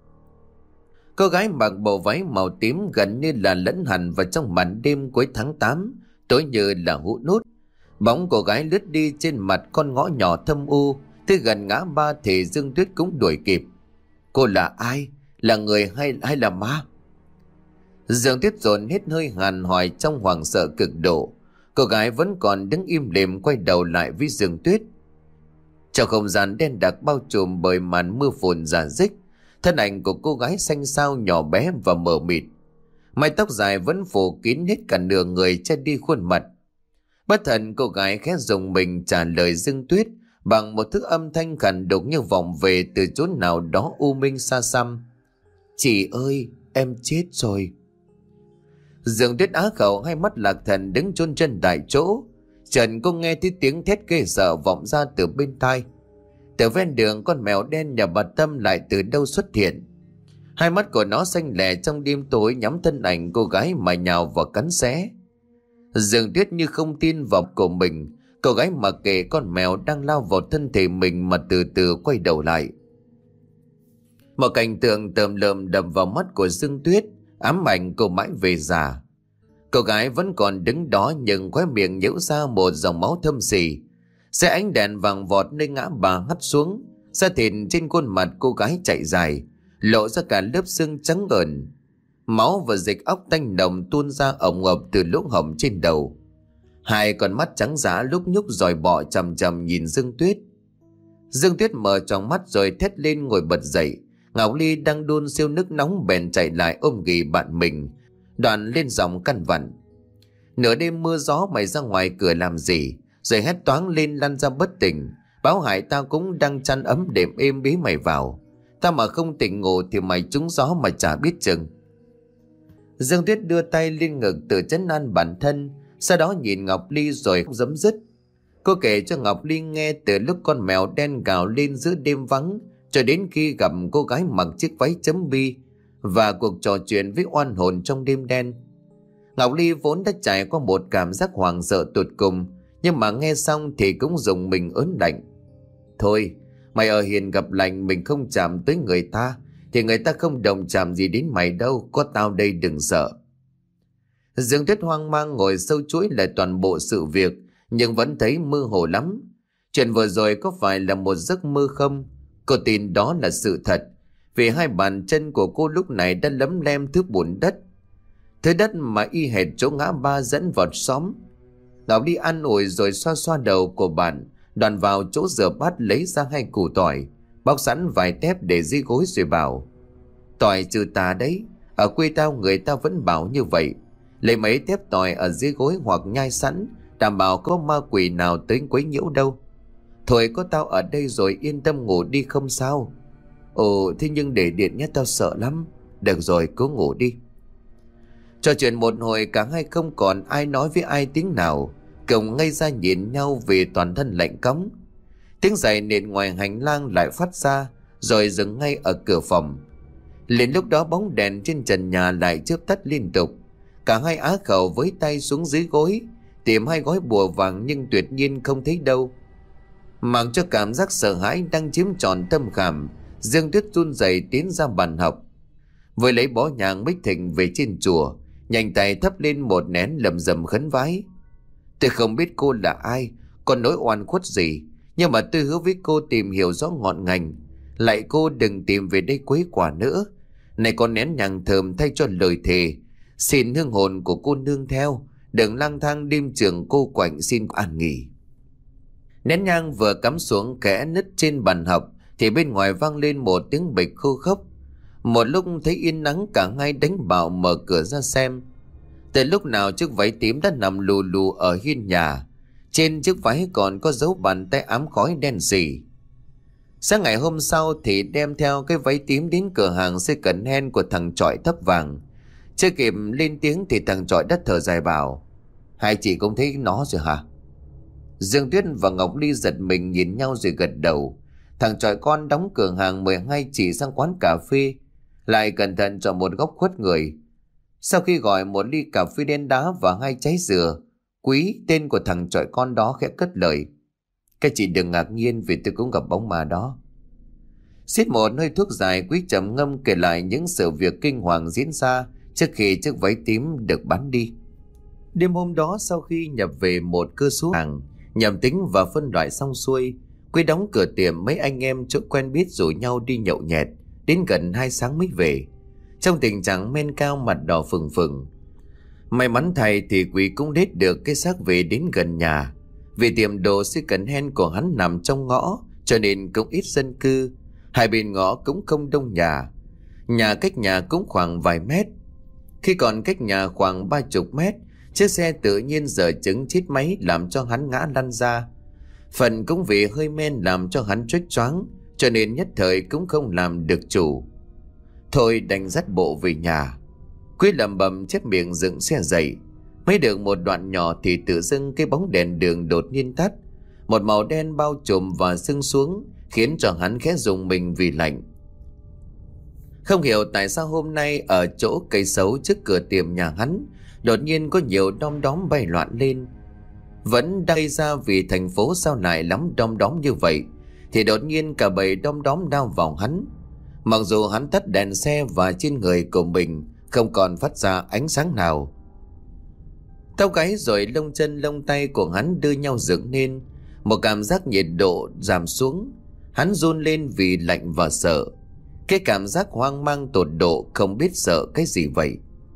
Cô gái mặc bộ váy màu tím gần như là lẫn hẳn vào trong màn đêm cuối tháng tám, tối như là hũ nút. Bóng cô gái lướt đi trên mặt con ngõ nhỏ thâm u, tới gần ngã ba thì Dương Tuyết cũng đuổi kịp. Cô là ai? Là người hay hay là ma? Dương Tuyết dồn hết hơi hàn hỏi trong hoảng sợ cực độ. Cô gái vẫn còn đứng im lìm quay đầu lại với Dương Tuyết. Trong không gian đen đặc bao trùm bởi màn mưa phùn rả rích, thân ảnh của cô gái xanh xao nhỏ bé và mờ mịt. Mái tóc dài vẫn phủ kín hết cả nửa người che đi khuôn mặt. Bất thần cô gái khẽ dùng mình trả lời Dương Tuyết bằng một thứ âm thanh khàn đục như vọng về từ chốn nào đó u minh xa xăm. Chị ơi, em chết rồi. Dương Tuyết á khẩu, hai mắt lạc thần đứng chôn chân tại chỗ. Trần cô nghe thấy tiếng thét ghê sợ vọng ra từ bên tai. Từ ven đường, con mèo đen nhà bà Tâm lại từ đâu xuất hiện. Hai mắt của nó xanh lè trong đêm tối nhắm thân ảnh cô gái mà nhào vào cắn xé. Dương Tuyết như không tin vào cổ mình. Cô gái mặc kệ con mèo đang lao vào thân thể mình mà từ từ quay đầu lại. Một cảnh tượng tởm lợm đập vào mắt của Dương Tuyết, ám ảnh cô mãi về già. Cô gái vẫn còn đứng đó nhưng khóe miệng nhễu ra một dòng máu thâm sỉ. Xe ánh đèn vàng vọt nơi ngã bà hắt xuống, da thịt trên khuôn mặt cô gái chạy dài, lộ ra cả lớp xương trắng ợn. Máu và dịch óc tanh nồng tuôn ra ổng ập từ lỗ hổng trên đầu. Hai con mắt trắng dã lúc nhúc dòi bọ chằm chằm nhìn Dương Tuyết. Dương Tuyết mở tròn mắt rồi thét lên ngồi bật dậy. Ngọc Ly đang đun siêu nước nóng bèn chạy lại ôm ghì bạn mình, đoạn lên giọng căn vặn: nửa đêm mưa gió mày ra ngoài cửa làm gì? Rồi hét toáng lên lăn ra bất tỉnh. Báo hại tao cũng đang chăn ấm đệm êm bí mày vào. Tao mà không tỉnh ngủ thì mày trúng gió mà chả biết chừng. Dương Tuyết đưa tay lên ngực tự trấn an bản thân, sau đó nhìn Ngọc Ly rồi không giấm dứt. Cô kể cho Ngọc Ly nghe từ lúc con mèo đen gào lên giữa đêm vắng cho đến khi gặp cô gái mặc chiếc váy chấm bi và cuộc trò chuyện với oan hồn trong đêm đen. Ngọc Ly vốn đã trải qua một cảm giác hoảng sợ tột cùng, nhưng mà nghe xong thì cũng dùng mình ớn lạnh. Thôi, mày ở hiền gặp lành, mình không chạm tới người ta thì người ta không đồng chạm gì đến mày đâu, có tao đây đừng sợ. Dương Tuyết hoang mang ngồi sâu chuỗi lại toàn bộ sự việc, nhưng vẫn thấy mơ hồ lắm. Chuyện vừa rồi có phải là một giấc mơ không? Cô tin đó là sự thật, vì hai bàn chân của cô lúc này đã lấm lem thứ bùn đất, thứ đất mà y hệt chỗ ngã ba dẫn vào xóm. Ngọc đi ăn ủi rồi xoa xoa đầu của bạn, đoàn vào chỗ rửa bát lấy ra hai củ tỏi, bóc sẵn vài tép để dưới gối rồi bảo: tỏi trừ tà đấy, ở quê tao người ta vẫn bảo như vậy. Lấy mấy tép tỏi ở dưới gối hoặc nhai sẵn, đảm bảo có ma quỷ nào tới quấy nhiễu đâu. Thôi có tao ở đây rồi, yên tâm ngủ đi không sao. Ồ, thế nhưng để điện nhé, tao sợ lắm. Được rồi, cứ ngủ đi. Trò chuyện một hồi cả hai không còn ai nói với ai tiếng nào, cùng ngây ra nhìn nhau vì toàn thân lạnh cóng. Tiếng giày nện ngoài hành lang lại phát ra, rồi dừng ngay ở cửa phòng. Liền lúc đó bóng đèn trên trần nhà lại chớp tắt liên tục. Cả hai á khẩu với tay xuống dưới gối tìm hai gói bùa vàng nhưng tuyệt nhiên không thấy đâu. Mặc cho cảm giác sợ hãi đang chiếm trọn tâm khảm, Dương Tuyết run rẩy tiến ra bàn học, vừa lấy bó nhang bích thịnh về trên chùa, nhanh tay thắp lên một nén lầm rầm khấn vái. Tôi không biết cô là ai, còn nỗi oan khuất gì, nhưng mà tôi hứa với cô tìm hiểu rõ ngọn ngành. Lại cô đừng tìm về đây quấy quả nữa. Này có nén nhang thơm thay cho lời thề, xin hương hồn của cô nương theo, đừng lang thang đêm trường cô quạnh xin an nghỉ. Nén nhang vừa cắm xuống kẽ nứt trên bàn học thì bên ngoài vang lên một tiếng bịch khô khốc. Một lúc thấy yên nắng, cả hai đánh bạo mở cửa ra xem. Từ lúc nào chiếc váy tím đã nằm lù lù ở hiên nhà, trên chiếc váy còn có dấu bàn tay ám khói đen sì. Sáng ngày hôm sau thì đem theo cái váy tím đến cửa hàng second hand của thằng Chọi thấp vàng. Chưa kịp lên tiếng thì thằng Chọi đã thở dài bảo: hai chị cũng thấy nó rồi hả? Dương Tuyết và Ngọc Ly giật mình nhìn nhau rồi gật đầu. Thằng Chọi con đóng cửa hàng mười hai chỉ sang quán cà phê, lại cẩn thận chọn một góc khuất người. Sau khi gọi một ly cà phê đen đá và hai trái dừa, Quý, tên của thằng Chọi con đó, khẽ cất lời: các chị đừng ngạc nhiên vì tôi cũng gặp bóng ma đó. Xiết một hơi thuốc dài, Quý trầm ngâm kể lại những sự việc kinh hoàng diễn ra trước khi chiếc váy tím được bán đi. Đêm hôm đó, sau khi nhập về một cơ số hàng, nhầm tính và phân loại xong xuôi, Quý đóng cửa tiệm. Mấy anh em chỗ quen biết rủ nhau đi nhậu nhẹt đến gần hai sáng mới về, trong tình trạng men cao, mặt đỏ phừng phừng. May mắn thay thì Quý cũng đết được cái xác về đến gần nhà. Vì tiệm đồ second hand của hắn nằm trong ngõ cho nên cũng ít dân cư, hai bên ngõ cũng không đông nhà. Nhà cách nhà cũng khoảng vài mét. Khi còn cách nhà khoảng ba chục mét, chiếc xe tự nhiên dở chứng chít máy làm cho hắn ngã lăn ra. Phần cũng vì hơi men làm cho hắn choáng choáng, cho nên nhất thời cũng không làm được chủ. Thôi đành dắt bộ về nhà. Quý lẩm bẩm chép miệng dựng xe dậy. Mới được một đoạn nhỏ thì tự dưng cái bóng đèn đường đột nhiên tắt. Một màu đen bao trùm và sưng xuống khiến cho hắn khẽ rùng mình vì lạnh. Không hiểu tại sao hôm nay ở chỗ cây sấu trước cửa tiệm nhà hắn đột nhiên có nhiều đom đóm bay loạn lên. Vẫn đang gây ra vì thành phố sao lại lắm đom đóm như vậy, thì đột nhiên cả bầy đom đóm lao vào hắn. Mặc dù hắn tắt đèn xe và trên người của mình không còn phát ra ánh sáng nào. Tóc gáy rồi lông chân lông tay của hắn đưa nhau dựng lên. Một cảm giác nhiệt độ giảm xuống. Hắn run lên vì lạnh và sợ. Cái cảm giác hoang mang tột độ, không biết sợ cái gì vậy.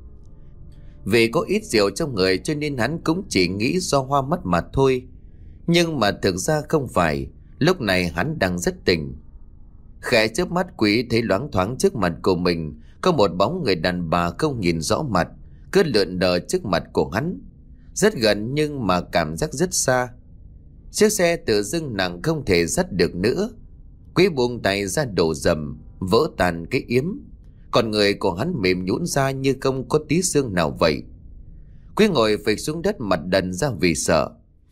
Vì có ít rượu trong người cho nên hắn cũng chỉ nghĩ do hoa mắt mà thôi. Nhưng mà thực ra không phải. Lúc này hắn đang rất tỉnh. Khẽ chớp mắt Quý thấy loáng thoáng trước mặt của mình có một bóng người đàn bà không nhìn rõ mặt, cứ lượn lờ trước mặt của hắn. Rất gần nhưng mà cảm giác rất xa. Chiếc xe tự dưng nặng không thể dắt được nữa. Quý buông tay ra đổ dầm, vỡ tan cái yếm. Còn người của hắn mềm nhũn ra như không có tí xương nào vậy. Quý ngồi phịch xuống đất mặt đần ra vì sợ.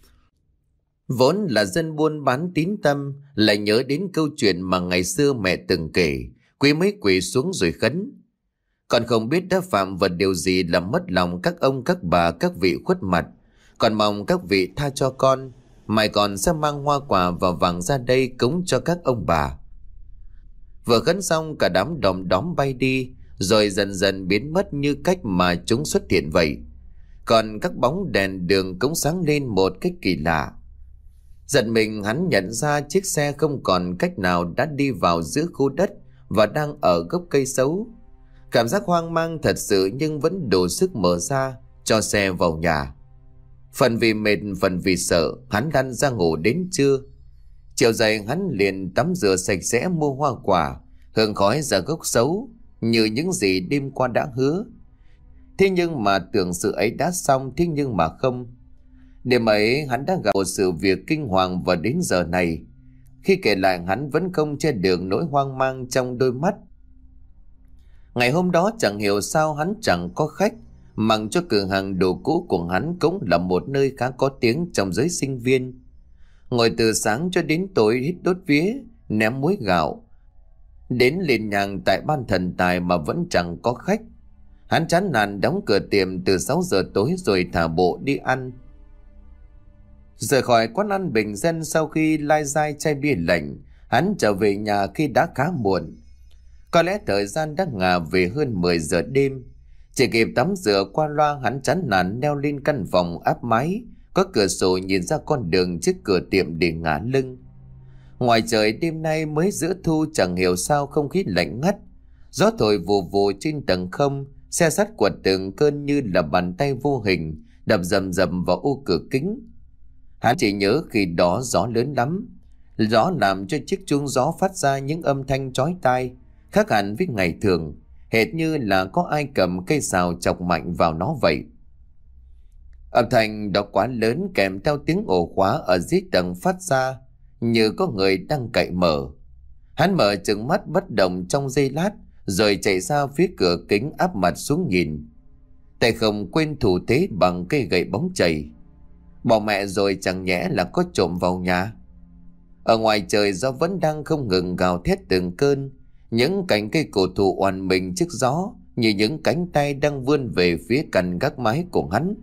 Vốn là dân buôn bán tín tâm, lại nhớ đến câu chuyện mà ngày xưa mẹ từng kể. Quý mới quỳ xuống rồi khấn. Còn không biết đã phạm vào điều gì làm mất lòng các ông các bà các vị khuất mặt. Còn mong các vị tha cho con. Mai còn sẽ mang hoa quả và vàng ra đây cúng cho các ông bà. Vừa khấn xong cả đám đom đóm bay đi, rồi dần dần biến mất như cách mà chúng xuất hiện vậy. Còn các bóng đèn đường cũng sáng lên một cách kỳ lạ. Giật mình hắn nhận ra chiếc xe không còn cách nào đã đi vào giữa khu đất và đang ở gốc cây sấu. Cảm giác hoang mang thật sự nhưng vẫn đủ sức mở ra cho xe vào nhà. Phần vì mệt, phần vì sợ, hắn lăn ra ngủ đến trưa. Chiều dậy hắn liền tắm rửa sạch sẽ mua hoa quả, hương khói ra gốc sấu như những gì đêm qua đã hứa. Thế nhưng mà tưởng sự ấy đã xong, thế nhưng mà không. Đêm ấy hắn đã gặp một sự việc kinh hoàng và đến giờ này, khi kể lại hắn vẫn không che được nỗi hoang mang trong đôi mắt. Ngày hôm đó chẳng hiểu sao hắn chẳng có khách, mặc cho cửa hàng đồ cũ của hắn cũng là một nơi khá có tiếng trong giới sinh viên. Ngồi từ sáng cho đến tối hít đốt vía, ném muối gạo, đến lên nhang tại ban thần tài mà vẫn chẳng có khách. Hắn chán nản đóng cửa tiệm từ sáu giờ tối rồi thả bộ đi ăn. Rời khỏi quán ăn bình dân sau khi lai dai chai bia lạnh, hắn trở về nhà khi đã khá muộn. Có lẽ thời gian đã ngả về hơn mười giờ đêm. Chỉ kịp tắm rửa qua loa, hắn chán nản leo lên căn phòng áp mái có cửa sổ nhìn ra con đường trước cửa tiệm để ngả lưng. Ngoài trời đêm nay mới giữa thu, chẳng hiểu sao không khí lạnh ngắt. Gió thổi vù vù trên tầng không, xe sắt quật từng cơn như là bàn tay vô hình đập rầm rầm vào ô cửa kính. Hắn chỉ nhớ khi đó gió lớn lắm. Gió làm cho chiếc chuông gió phát ra những âm thanh chói tai, khác hẳn với ngày thường, hệt như là có ai cầm cây sào chọc mạnh vào nó vậy. Âm thanh đó quá lớn kèm theo tiếng ổ khóa ở dưới tầng phát ra như có người đang cậy mở. Hắn mở trừng mắt bất động trong giây lát, rồi chạy ra phía cửa kính áp mặt xuống nhìn. Tay không quên thủ thế bằng cây gậy bóng chày. Bỏ mẹ rồi chẳng nhẽ là có trộm vào nhà. Ở ngoài trời gió vẫn đang không ngừng gào thét từng cơn. Những cành cây cổ thụ oằn mình trước gió như những cánh tay đang vươn về phía cành gác mái của hắn.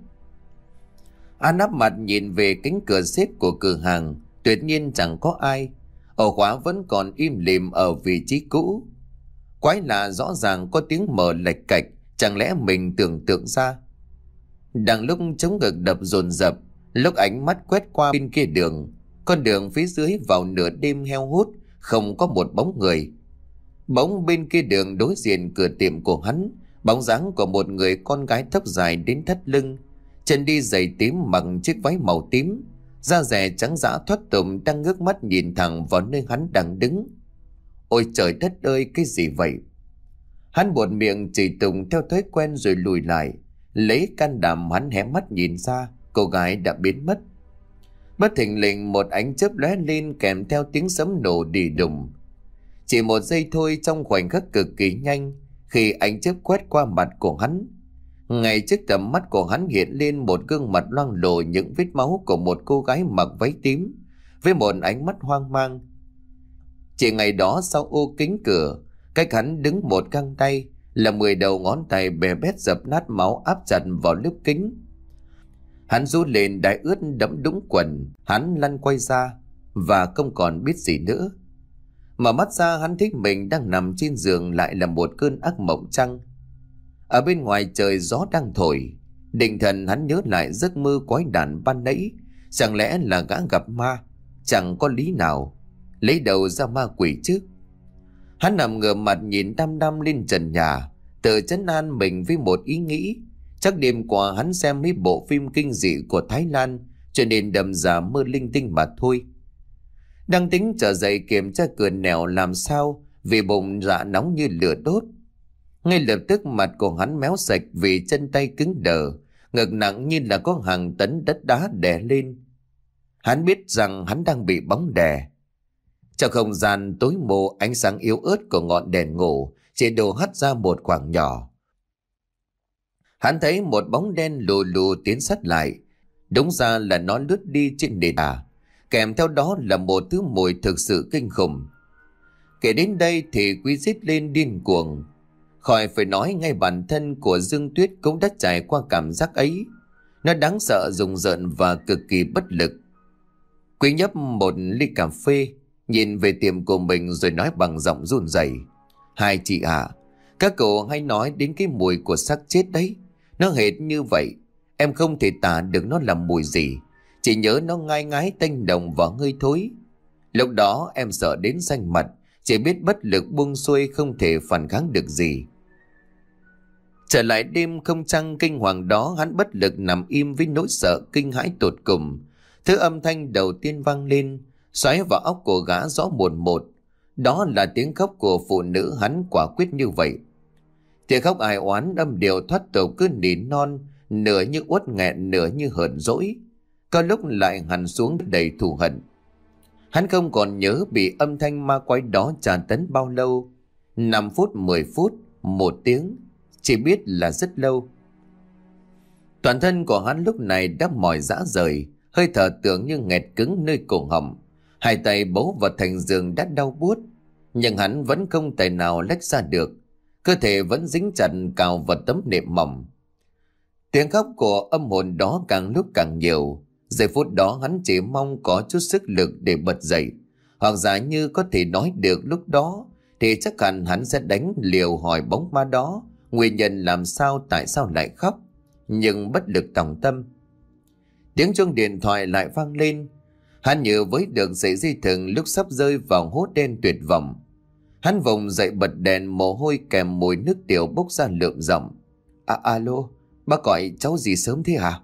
An áp mặt nhìn về cánh cửa xếp của cửa hàng, tuyệt nhiên chẳng có ai. Ổ khóa vẫn còn im lìm ở vị trí cũ. Quái lạ, rõ ràng có tiếng mở lạch cạch, chẳng lẽ mình tưởng tượng ra. Đang lúc chống ngực đập dồn dập, lúc ánh mắt quét qua bên kia đường, con đường phía dưới vào nửa đêm heo hút, không có một bóng người. Bỗng bên kia đường đối diện cửa tiệm của hắn, bóng dáng của một người con gái tóc dài đến thắt lưng, chân đi giày tím mặc chiếc váy màu tím, da dẻ trắng dã thoát tục đang ngước mắt nhìn thẳng vào nơi hắn đang đứng. Ôi trời đất ơi, cái gì vậy? Hắn buột miệng chửi tùng theo thói quen rồi lùi lại. Lấy can đảm hắn hé mắt nhìn ra, cô gái đã biến mất. Bất thình lình một ánh chớp lóe lên kèm theo tiếng sấm nổ đì đùng. Chỉ một giây thôi, trong khoảnh khắc cực kỳ nhanh, khi ánh chớp quét qua mặt của hắn, ngay trước tầm mắt của hắn hiện lên một gương mặt loang lổ những vết máu của một cô gái mặc váy tím, với một ánh mắt hoang mang. Chỉ ngày đó sau ô kính cửa, Cách hắn đứng một găng tay là mười đầu ngón tay bè bét dập nát máu áp chặt vào lớp kính. Hắn rú lên đái ướt đẫm đúng quần, hắn lăn quay ra và không còn biết gì nữa. Mở mắt ra hắn thấy mình đang nằm trên giường, lại là một cơn ác mộng chăng. Ở bên ngoài trời gió đang thổi, định thần hắn nhớ lại giấc mơ quái đản ban nãy. Chẳng lẽ là gã gặp ma? Chẳng có lý nào lấy đầu ra ma quỷ chứ. Hắn nằm ngửa mặt nhìn đăm đăm lên trần nhà, tự trấn an mình với một ý nghĩ. Chắc đêm qua hắn xem mấy bộ phim kinh dị của Thái Lan, cho nên đầm ra mơ linh tinh mà thôi. Đang tính trở dậy kiểm tra cửa nẻo làm sao, vì bụng dạ nóng như lửa đốt. Ngay lập tức mặt của hắn méo sạch vì chân tay cứng đờ, ngực nặng như là có hàng tấn đất đá đè lên. Hắn biết rằng hắn đang bị bóng đè. Trong không gian tối mù, ánh sáng yếu ớt của ngọn đèn ngủ chỉ đổ hắt ra một khoảng nhỏ. Hắn thấy một bóng đen lù lù tiến sát lại. Đúng ra là nó lướt đi trên nền đá, kèm theo đó là một thứ mùi thực sự kinh khủng. Kể đến đây thì Quý rít lên điên cuồng. Khỏi phải nói, ngay bản thân của Dương Tuyết cũng đã trải qua cảm giác ấy. Nó đáng sợ, rùng rợn và cực kỳ bất lực. Quý nhấp một ly cà phê, nhìn về tiệm của mình rồi nói bằng giọng run rẩy: "Hai chị ạ, à, các cậu hay nói đến cái mùi của xác chết đấy. Nó hệt như vậy. Em không thể tả được nó là mùi gì. Chỉ nhớ nó ngai ngái tanh đồng và hơi thối. Lúc đó em sợ đến xanh mặt, chỉ biết bất lực buông xuôi, không thể phản kháng được gì." Trở lại đêm không trăng kinh hoàng đó, hắn bất lực nằm im với nỗi sợ kinh hãi tột cùng. Thứ âm thanh đầu tiên vang lên, xoáy vào óc của gã rõ mồn một. Đó là tiếng khóc của phụ nữ. Hắn quả quyết như vậy. Tiếng khóc ai oán âm điệu thoát tục, cứ nỉ non, nửa như uất nghẹn, nửa như hờn dỗi, có lúc lại hằn xuống đầy thù hận. Hắn không còn nhớ bị âm thanh ma quái đó tra tấn bao lâu. Năm phút, mười phút, một tiếng, chỉ biết là rất lâu. Toàn thân của hắn lúc này đã mỏi rã rời, hơi thở tưởng như nghẹt cứng nơi cổ họng. Hai tay bấu vào thành giường đã đau buốt, nhưng hắn vẫn không tài nào lách ra được. Cơ thể vẫn dính chặt cào vào tấm nệm mỏng. Tiếng khóc của âm hồn đó càng lúc càng nhiều. Giây phút đó hắn chỉ mong có chút sức lực để bật dậy, hoặc giả như có thể nói được lúc đó thì chắc hẳn hắn sẽ đánh liều hỏi bóng ma đó nguyên nhân làm sao, tại sao lại khóc. Nhưng bất lực tòng tâm. Tiếng chuông điện thoại lại vang lên. Hắn như với được sợi dây thừng lúc sắp rơi vào hố đen tuyệt vọng. Hắn vùng dậy bật đèn, mồ hôi kèm mùi nước tiểu bốc ra lượm giọng: À, alo, bác gọi cháu gì sớm thế hả?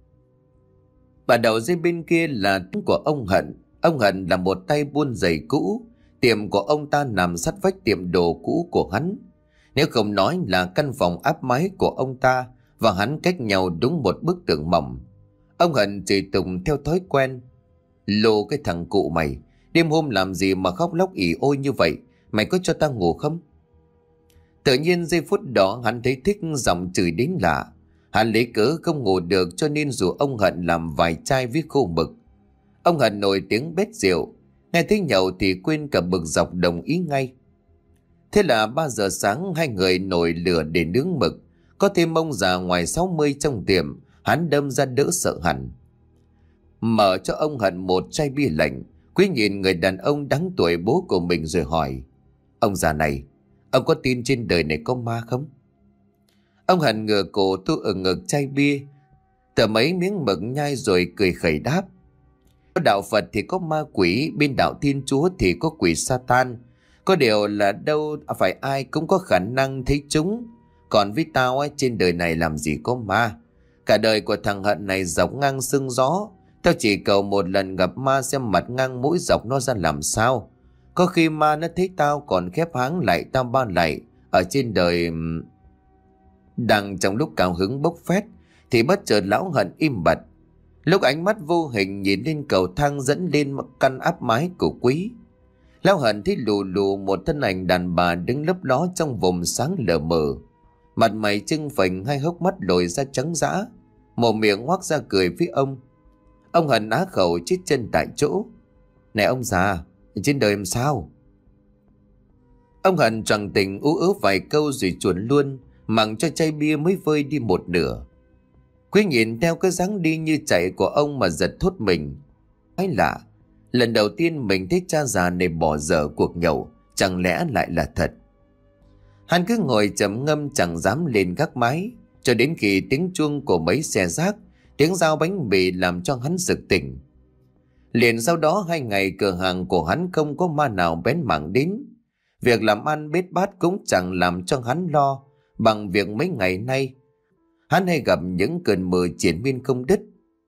Và đầu dây bên kia là tiếng của ông Hận. Ông Hận là một tay buôn giày cũ. Tiệm của ông ta nằm sát vách tiệm đồ cũ của hắn. Nếu không nói là căn phòng áp mái của ông ta và hắn cách nhau đúng một bức tường mỏng. Ông Hận chửi tùng theo thói quen: Lô cái thằng cụ mày, đêm hôm làm gì mà khóc lóc ỉ ôi như vậy? Mày có cho ta ngủ không? Tự nhiên giây phút đó hắn thấy thích giọng chửi đến lạ. Hắn lấy cớ không ngủ được cho nên rủ ông Hận làm vài chai với khô mực. Ông Hận nổi tiếng bét rượu, nghe thấy nhậu thì quên cả bực dọc đồng ý ngay. Thế là ba giờ sáng hai người nổi lửa để nướng mực. Có thêm ông già ngoài sáu mươi trong tiệm, hắn đâm ra đỡ sợ hẳn. Mở cho ông Hận một chai bia lạnh. Quý nhìn người đàn ông đáng tuổi bố của mình rồi hỏi: Ông già này, ông có tin trên đời này có ma không? Ông Hận ngửa cổ thu ở ngực chai bia, tờ mấy miếng mực nhai rồi cười khẩy đáp: Đạo Phật thì có ma quỷ, bên đạo Thiên Chúa thì có quỷ Satan. Có điều là đâu phải ai cũng có khả năng thấy chúng. Còn với tao ấy, trên đời này làm gì có ma. Cả đời của thằng Hận này dọc ngang sương gió. Tao chỉ cầu một lần gặp ma xem mặt ngang mũi dọc nó ra làm sao. Có khi ma nó thấy tao còn khép háng lại tao ba lại. Ở trên đời... Đang trong lúc cao hứng bốc phét thì bất chợt lão Hận im bặt. Lúc ánh mắt vô hình nhìn lên cầu thang dẫn lên căn áp mái của Quý, lão Hận thấy lù lù một thân ảnh đàn bà đứng lấp ló trong vùng sáng lờ mờ. Mặt mày trưng phình, hai hốc mắt lồi ra trắng dã, một miệng ngoác ra cười với ông. Ông Hận á khẩu chết chân tại chỗ: Này ông già, trên đời làm sao? Ông Hận choàng tỉnh ú ớ vài câu rồi chuồn luôn, mặc cho chai bia mới vơi đi một nửa. Quý nhìn theo cái dáng đi như chạy của ông mà giật thốt mình. Quái lạ, lần đầu tiên mình thấy cha già này bỏ dở cuộc nhậu, chẳng lẽ lại là thật. Hắn cứ ngồi trầm ngâm chẳng dám lên gác mái, cho đến khi tiếng chuông của mấy xe rác, tiếng dao bánh mì làm cho hắn sực tỉnh. Liền sau đó hai ngày cửa hàng của hắn không có ma nào bén mảng đến. Việc làm ăn bết bát cũng chẳng làm cho hắn lo bằng việc mấy ngày nay hắn hay gặp những cơn mơ triền miên không đứt.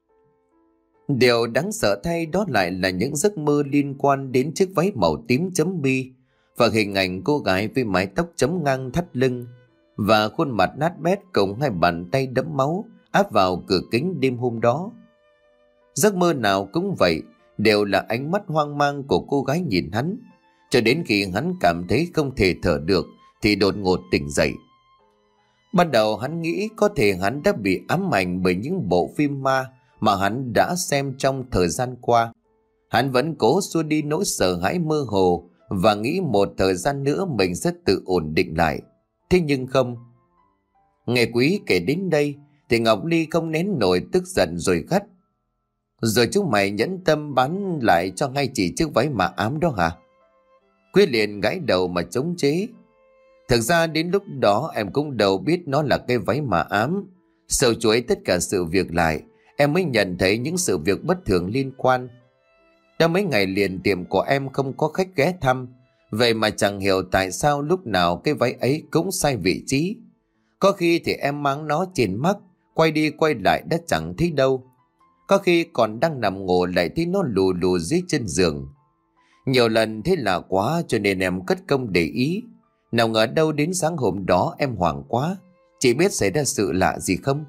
Điều đáng sợ thay đó lại là những giấc mơ liên quan đến chiếc váy màu tím chấm bi và hình ảnh cô gái với mái tóc chấm ngang thắt lưng và khuôn mặt nát bét cùng hai bàn tay đẫm máu áp vào cửa kính đêm hôm đó. Giấc mơ nào cũng vậy, đều là ánh mắt hoang mang của cô gái nhìn hắn, cho đến khi hắn cảm thấy không thể thở được thì đột ngột tỉnh dậy. Ban đầu hắn nghĩ có thể hắn đã bị ám ảnh bởi những bộ phim ma mà hắn đã xem trong thời gian qua. Hắn vẫn cố xua đi nỗi sợ hãi mơ hồ và nghĩ một thời gian nữa mình sẽ tự ổn định lại. Thế nhưng không. Nghe Quý kể đến đây thì Ngọc Ly không nén nổi tức giận rồi gắt: "Rồi chúng mày nhẫn tâm bán lại cho ngay chỉ chiếc váy mà ám đó hả?" Quý liền gãi đầu mà chống chế: "Thực ra đến lúc đó em cũng đâu biết nó là cái váy mà ám. Sâu chuỗi tất cả sự việc lại, em mới nhận thấy những sự việc bất thường liên quan. Đã mấy ngày liền tiệm của em không có khách ghé thăm, vậy mà chẳng hiểu tại sao lúc nào cái váy ấy cũng sai vị trí. Có khi thì em mang nó trên mắt, quay đi quay lại đã chẳng thấy đâu. Có khi còn đang nằm ngủ lại thấy nó lù lù dưới chân giường. Nhiều lần thế là quá cho nên em cất công để ý. Nào ngờ đâu đến sáng hôm đó em hoảng quá, chỉ biết xảy ra sự lạ gì không?"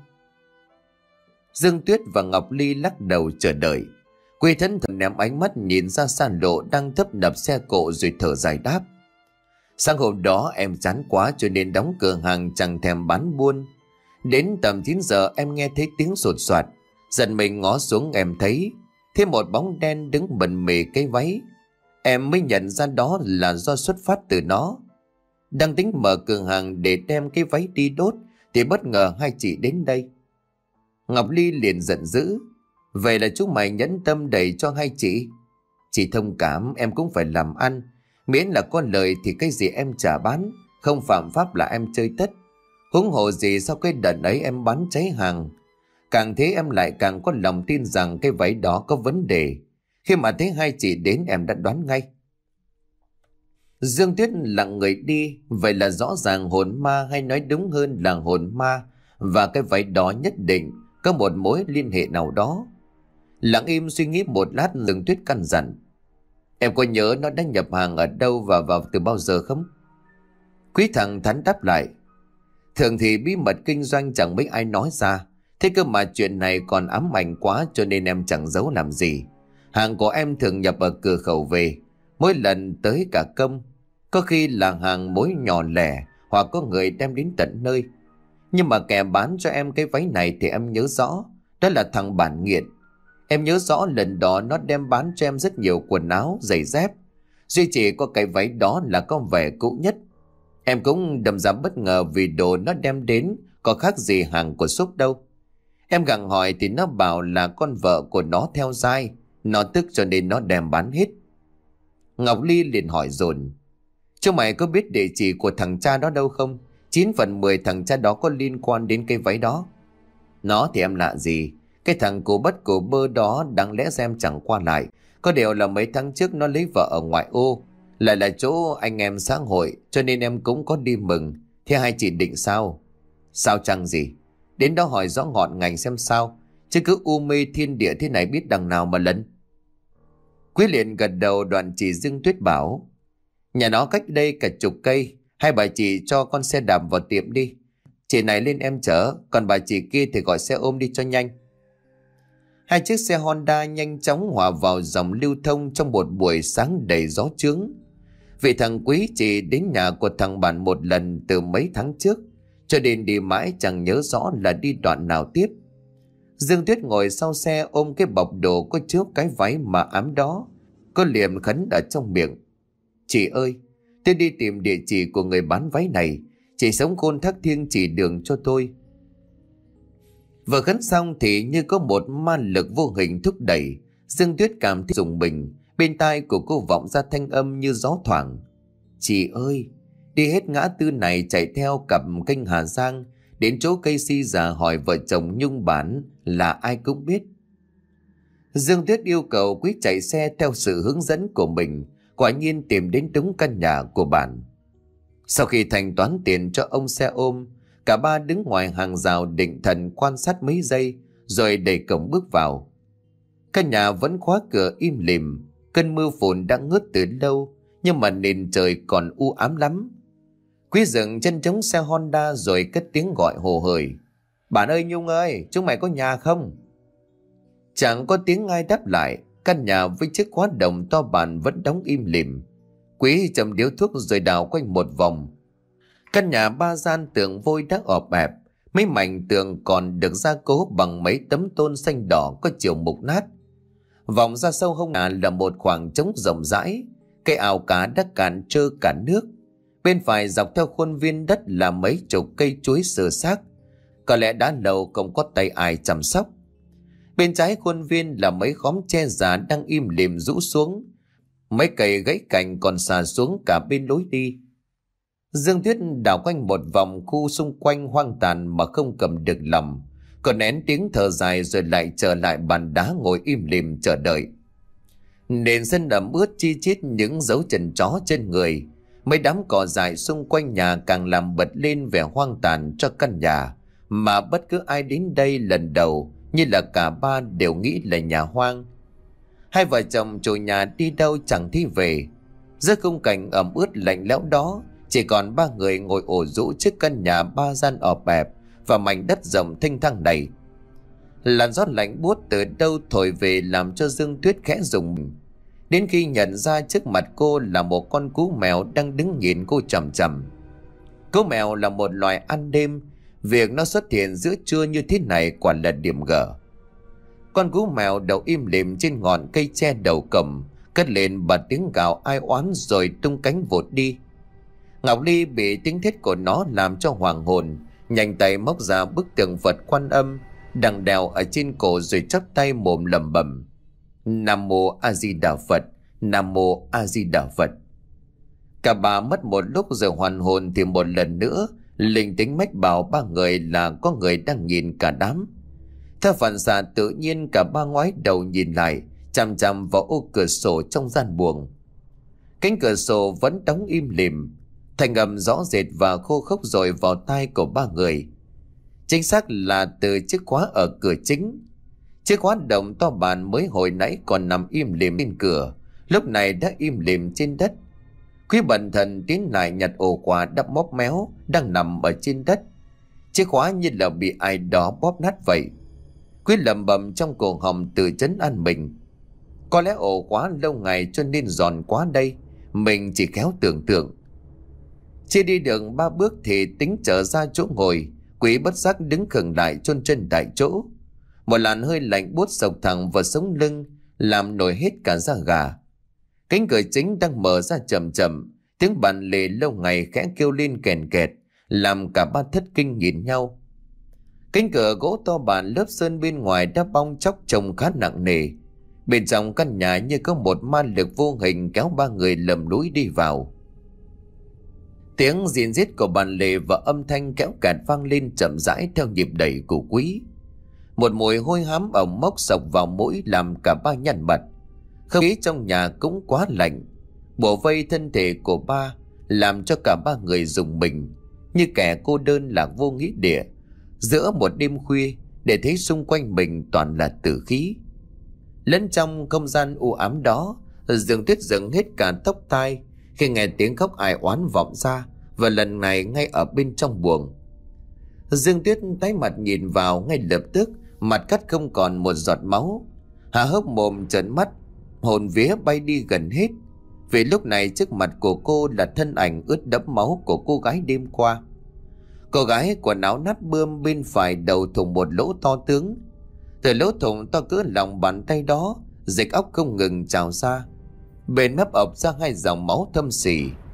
Dương Tuyết và Ngọc Ly lắc đầu chờ đợi. Quy Thẫn thầm ném ánh mắt nhìn ra xa lộ đang tấp nập xe cộ rồi thở dài đáp: "Sáng hôm đó em chán quá cho nên đóng cửa hàng chẳng thèm bán buôn. Đến tầm chín giờ em nghe thấy tiếng sột soạt, giật mình ngó xuống em thấy thêm một bóng đen đứng bần mề cái váy. Em mới nhận ra đó là do xuất phát từ nó. Đang tính mở cửa hàng để đem cái váy đi đốt thì bất ngờ hai chị đến đây." Ngọc Ly liền giận dữ: "Vậy là chúng mày nhẫn tâm đẩy cho hai chị? Chị thông cảm, em cũng phải làm ăn, miễn là có lời thì cái gì em chả bán, không phạm pháp là em chơi tất. Huống hồ gì sau cái đợt ấy em bán cháy hàng. Càng thế em lại càng có lòng tin rằng cái váy đó có vấn đề. Khi mà thấy hai chị đến em đã đoán ngay." Dương Tuyết lặng người đi, vậy là rõ ràng hồn ma, hay nói đúng hơn là hồn ma và cái váy đó nhất định có một mối liên hệ nào đó. Lặng im suy nghĩ một lát, Dương Tuyết căn dặn: "Em có nhớ nó đã nhập hàng ở đâu và vào từ bao giờ không?" Quý thẳng thắn đáp lại: "Thường thì bí mật kinh doanh chẳng mấy ai nói ra, thế cơ mà chuyện này còn ám ảnh quá cho nên em chẳng giấu làm gì. Hàng của em thường nhập ở cửa khẩu về, mỗi lần tới cả công. Có khi là hàng mối nhỏ lẻ hoặc có người đem đến tận nơi. Nhưng mà kẻ bán cho em cái váy này thì em nhớ rõ, đó là thằng bản nghiện. Em nhớ rõ lần đó nó đem bán cho em rất nhiều quần áo, giày dép. Duy chỉ có cái váy đó là có vẻ cũ nhất. Em cũng đâm ra bất ngờ vì đồ nó đem đến có khác gì hàng của Xúc đâu. Em gặng hỏi thì nó bảo là con vợ của nó theo dai, nó tức cho nên nó đem bán hết." Ngọc Ly liền hỏi dồn: "Chúng mày có biết địa chỉ của thằng cha đó đâu không? Chín phần mười thằng cha đó có liên quan đến cái váy đó." "Nó thì em lạ gì? Cái thằng cổ bất cổ bơ đó đáng lẽ xem chẳng qua lại. Có điều là mấy tháng trước nó lấy vợ ở ngoại ô, lại là chỗ anh em xã hội, cho nên em cũng có đi mừng. Thế hai chị định sao?" "Sao chăng gì? Đến đó hỏi rõ ngọn ngành xem sao, chứ cứ u mê thiên địa thế này biết đằng nào mà lần." Quý liền gật đầu, đoạn chỉ Dương Tuyết bảo: "Nhà nó cách đây cả chục cây, hai bà chị cho con xe đạp vào tiệm đi. Chị này lên em chở, còn bà chị kia thì gọi xe ôm đi cho nhanh." Hai chiếc xe Honda nhanh chóng hòa vào dòng lưu thông trong một buổi sáng đầy gió chướng. Vì thằng Quý chỉ đến nhà của thằng bạn một lần từ mấy tháng trước, cho đến đi mãi chẳng nhớ rõ là đi đoạn nào tiếp. Dương Tuyết ngồi sau xe ôm cái bọc đồ có chứa cái váy mà ám đó, có liệm khấn ở trong miệng: "Chị ơi, Tôi đi tìm địa chỉ của người bán váy này. Chị Sống Khôn thác thiêng chỉ đường cho tôi. Vừa khấn xong thì như có một ma lực vô hình thúc đẩy. Dương Tuyết cảm thấy rùng mình. Bên tai của cô vọng ra thanh âm như gió thoảng. Chị ơi, đi hết ngã tư này chạy theo cặp kênh Hà Giang đến chỗ cây si già hỏi vợ chồng Nhung bán là ai cũng biết. Dương Tuyết yêu cầu Quý chạy xe theo sự hướng dẫn của mình, quả nhiên tìm đến đúng căn nhà của bạn. Sau khi thanh toán tiền cho ông xe ôm, cả ba đứng ngoài hàng rào định thần quan sát mấy giây rồi đẩy cổng bước vào. Căn nhà vẫn khóa cửa im lìm, cơn mưa phùn đã ngớt từ lâu nhưng mà nền trời còn u ám lắm. Quý dừng chân chống xe Honda rồi cất tiếng gọi hồ hởi. Bạn ơi Nhung ơi, chúng mày có nhà không? Chẳng có tiếng ai đáp lại. Căn nhà với chiếc khóa đồng to bản vẫn đóng im lìm. Quý châm điếu thuốc rồi đào quanh một vòng. Căn nhà ba gian tường vôi đã ọp ẹp. Mấy mảnh tường còn được gia cố bằng mấy tấm tôn xanh đỏ có chiều mục nát. Vòng ra sâu hông nhà là một khoảng trống rộng rãi. Cây ao cá đã cạn trơ cả nước. Bên phải dọc theo khuôn viên đất là mấy chục cây chuối sơ xác. Có lẽ đã lâu không có tay ai chăm sóc. Bên trái khuôn viên là mấy khóm tre già đang im lìm rũ xuống. Mấy cây gãy cành còn xà xuống cả bên lối đi. Dương Tuyết đảo quanh một vòng khu xung quanh hoang tàn mà không cầm được lòng. Còn nén tiếng thở dài rồi lại trở lại bàn đá ngồi im lìm chờ đợi. Nền sân ẩm ướt chi chít những dấu chân chó trên người. Mấy đám cỏ dại xung quanh nhà càng làm bật lên vẻ hoang tàn cho căn nhà mà bất cứ ai đến đây lần đầu như là cả ba đều nghĩ là nhà hoang. Hai vợ chồng chủ nhà đi đâu chẳng thấy về. Giữa khung cảnh ẩm ướt lạnh lẽo đó, chỉ còn ba người ngồi ổ rũ trước căn nhà ba gian ọp ẹp và mảnh đất rộng thênh thang này. Làn gió lạnh buốt từ đâu thổi về làm cho Dương Tuyết khẽ rùng mình. Đến khi nhận ra trước mặt cô là một con cú mèo đang đứng nhìn cô chằm chằm. Cú mèo là một loài ăn đêm. Việc nó xuất hiện giữa trưa như thế này quả là điểm gở. Con cú mèo đầu im lìm trên ngọn cây tre đầu cổng, cất lên bật tiếng gào ai oán rồi tung cánh vụt đi. Ngọc Ly bị tiếng thét của nó làm cho hoàng hồn, nhanh tay móc ra bức tượng Phật Quan Âm đang đeo ở trên cổ rồi chắp tay mồm lẩm bẩm: Nam mô A Di Đà Phật, Nam mô A Di Đà Phật. Cả bà mất một lúc rồi hoàn hồn thì một lần nữa linh tính mách bảo ba người là có người đang nhìn cả đám. Theo phản xạ tự nhiên cả ba ngoái đầu nhìn lại, chằm chằm vào ô cửa sổ trong gian buồng. Cánh cửa sổ vẫn đóng im lìm, thành âm rõ rệt và khô khốc dội vào tai của ba người. Chính xác là từ chiếc khóa ở cửa chính. Chiếc khóa đồng to bản mới hồi nãy còn nằm im lìm trên cửa, lúc này đã im lìm trên đất. Quý bần thần tiến lại nhặt ổ khóa đắp móc méo đang nằm ở trên đất. Chiếc khóa như là bị ai đó bóp nát vậy. Quý lẩm bẩm trong cổ họng tự trấn an mình. Có lẽ ổ khóa lâu ngày cho nên giòn quá đây. Mình chỉ khéo tưởng tượng. Chưa đi được ba bước thì tính trở ra chỗ ngồi. Quý bất giác đứng khựng lại chôn chân tại chỗ. Một làn hơi lạnh buốt sộc thẳng vào sống lưng, làm nổi hết cả da gà. Cánh cửa chính đang mở ra chậm chậm, tiếng bàn lề lâu ngày khẽ kêu lên kèn kẹt, làm cả ba thất kinh nhìn nhau. Cánh cửa gỗ to bản lớp sơn bên ngoài đã bong chóc trông khá nặng nề. Bên trong căn nhà như có một ma lực vô hình kéo ba người lầm lũi đi vào. Tiếng rền rít của bàn lề và âm thanh kéo kẹt vang lên chậm rãi theo nhịp đẩy của Quý. Một mùi hôi hám ẩm mốc sộc vào mũi làm cả ba nhăn mặt. Không khí trong nhà cũng quá lạnh. Bủa vây thân thể của ba làm cho cả ba người rùng mình, như kẻ cô đơn lạc vô nghĩa địa giữa một đêm khuya, để thấy xung quanh mình toàn là tử khí. Lẫn trong không gian u ám đó, Dương Tuyết dựng hết cả tóc tai khi nghe tiếng khóc ai oán vọng ra, và lần này ngay ở bên trong buồng. Dương Tuyết tái mặt nhìn vào, ngay lập tức mặt cắt không còn một giọt máu, há hốc mồm trợn mắt, hồn vía bay đi gần hết. Vì lúc này trước mặt của cô là thân ảnh ướt đẫm máu của cô gái đêm qua. Cô gái quần áo nát bươm, bên phải đầu thủng một lỗ to tướng. Từ lỗ thủng to cỡ lòng bàn tay đó, dịch óc không ngừng trào ra. Bên mép ập ra hai dòng máu thâm sỉ,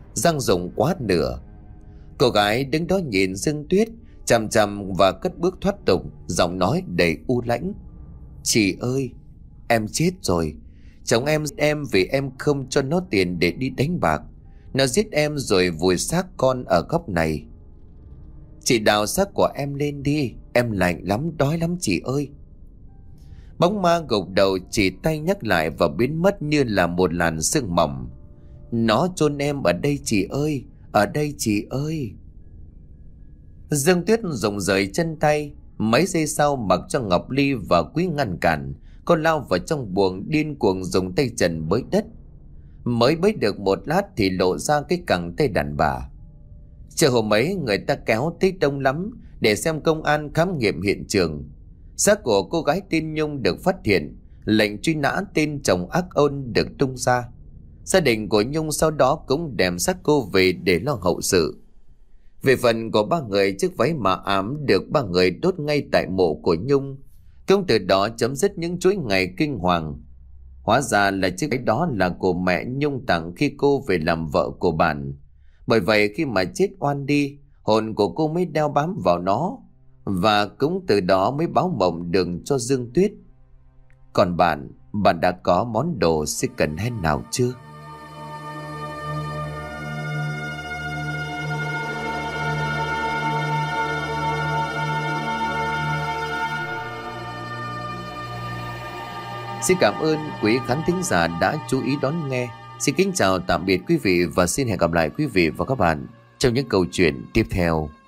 răng rụng quá nửa. Cô gái đứng đó nhìn Dương Tuyết chằm chằm và cất bước thoát tục, giọng nói đầy u lãnh. Chị ơi, em chết rồi. Chồng em em vì em không cho nó tiền để đi đánh bạc. Nó giết em rồi vùi xác con ở góc này. Chị đào xác của em lên đi, em lạnh lắm, đói lắm chị ơi. Bóng ma gục đầu chỉ tay nhắc lại và biến mất như là một làn sương mỏng. Nó chôn em ở đây chị ơi, ở đây chị ơi. Dương Tuyết rụng rời chân tay. Mấy giây sau, mặc cho Ngọc Ly và Quý ngăn cản, cô lao vào trong buồng điên cuồng dùng tay trần bới đất. Mới bới được một lát thì lộ ra cái cẳng tay đàn bà. Chờ hôm ấy người ta kéo tới đông lắm để xem công an khám nghiệm hiện trường. Xác của cô gái tên Nhung được phát hiện, lệnh truy nã tên chồng ác ôn được tung ra. Gia đình của Nhung sau đó cũng đem xác cô về để lo hậu sự. Về phần của ba người chiếc váy mạ ám được ba người đốt ngay tại mộ của Nhung. Cũng từ đó chấm dứt những chuỗi ngày kinh hoàng. Hóa ra là chiếc váy đó là của mẹ Nhung tặng khi cô về làm vợ của bạn. Bởi vậy khi mà chết oan đi, hồn của cô mới đeo bám vào nó, và cũng từ đó mới báo mộng đường cho Dương Tuyết. Còn bạn, bạn đã có món đồ second hand nào chưa? Xin cảm ơn quý khán thính giả đã chú ý đón nghe. Xin kính chào tạm biệt quý vị và xin hẹn gặp lại quý vị và các bạn trong những câu chuyện tiếp theo.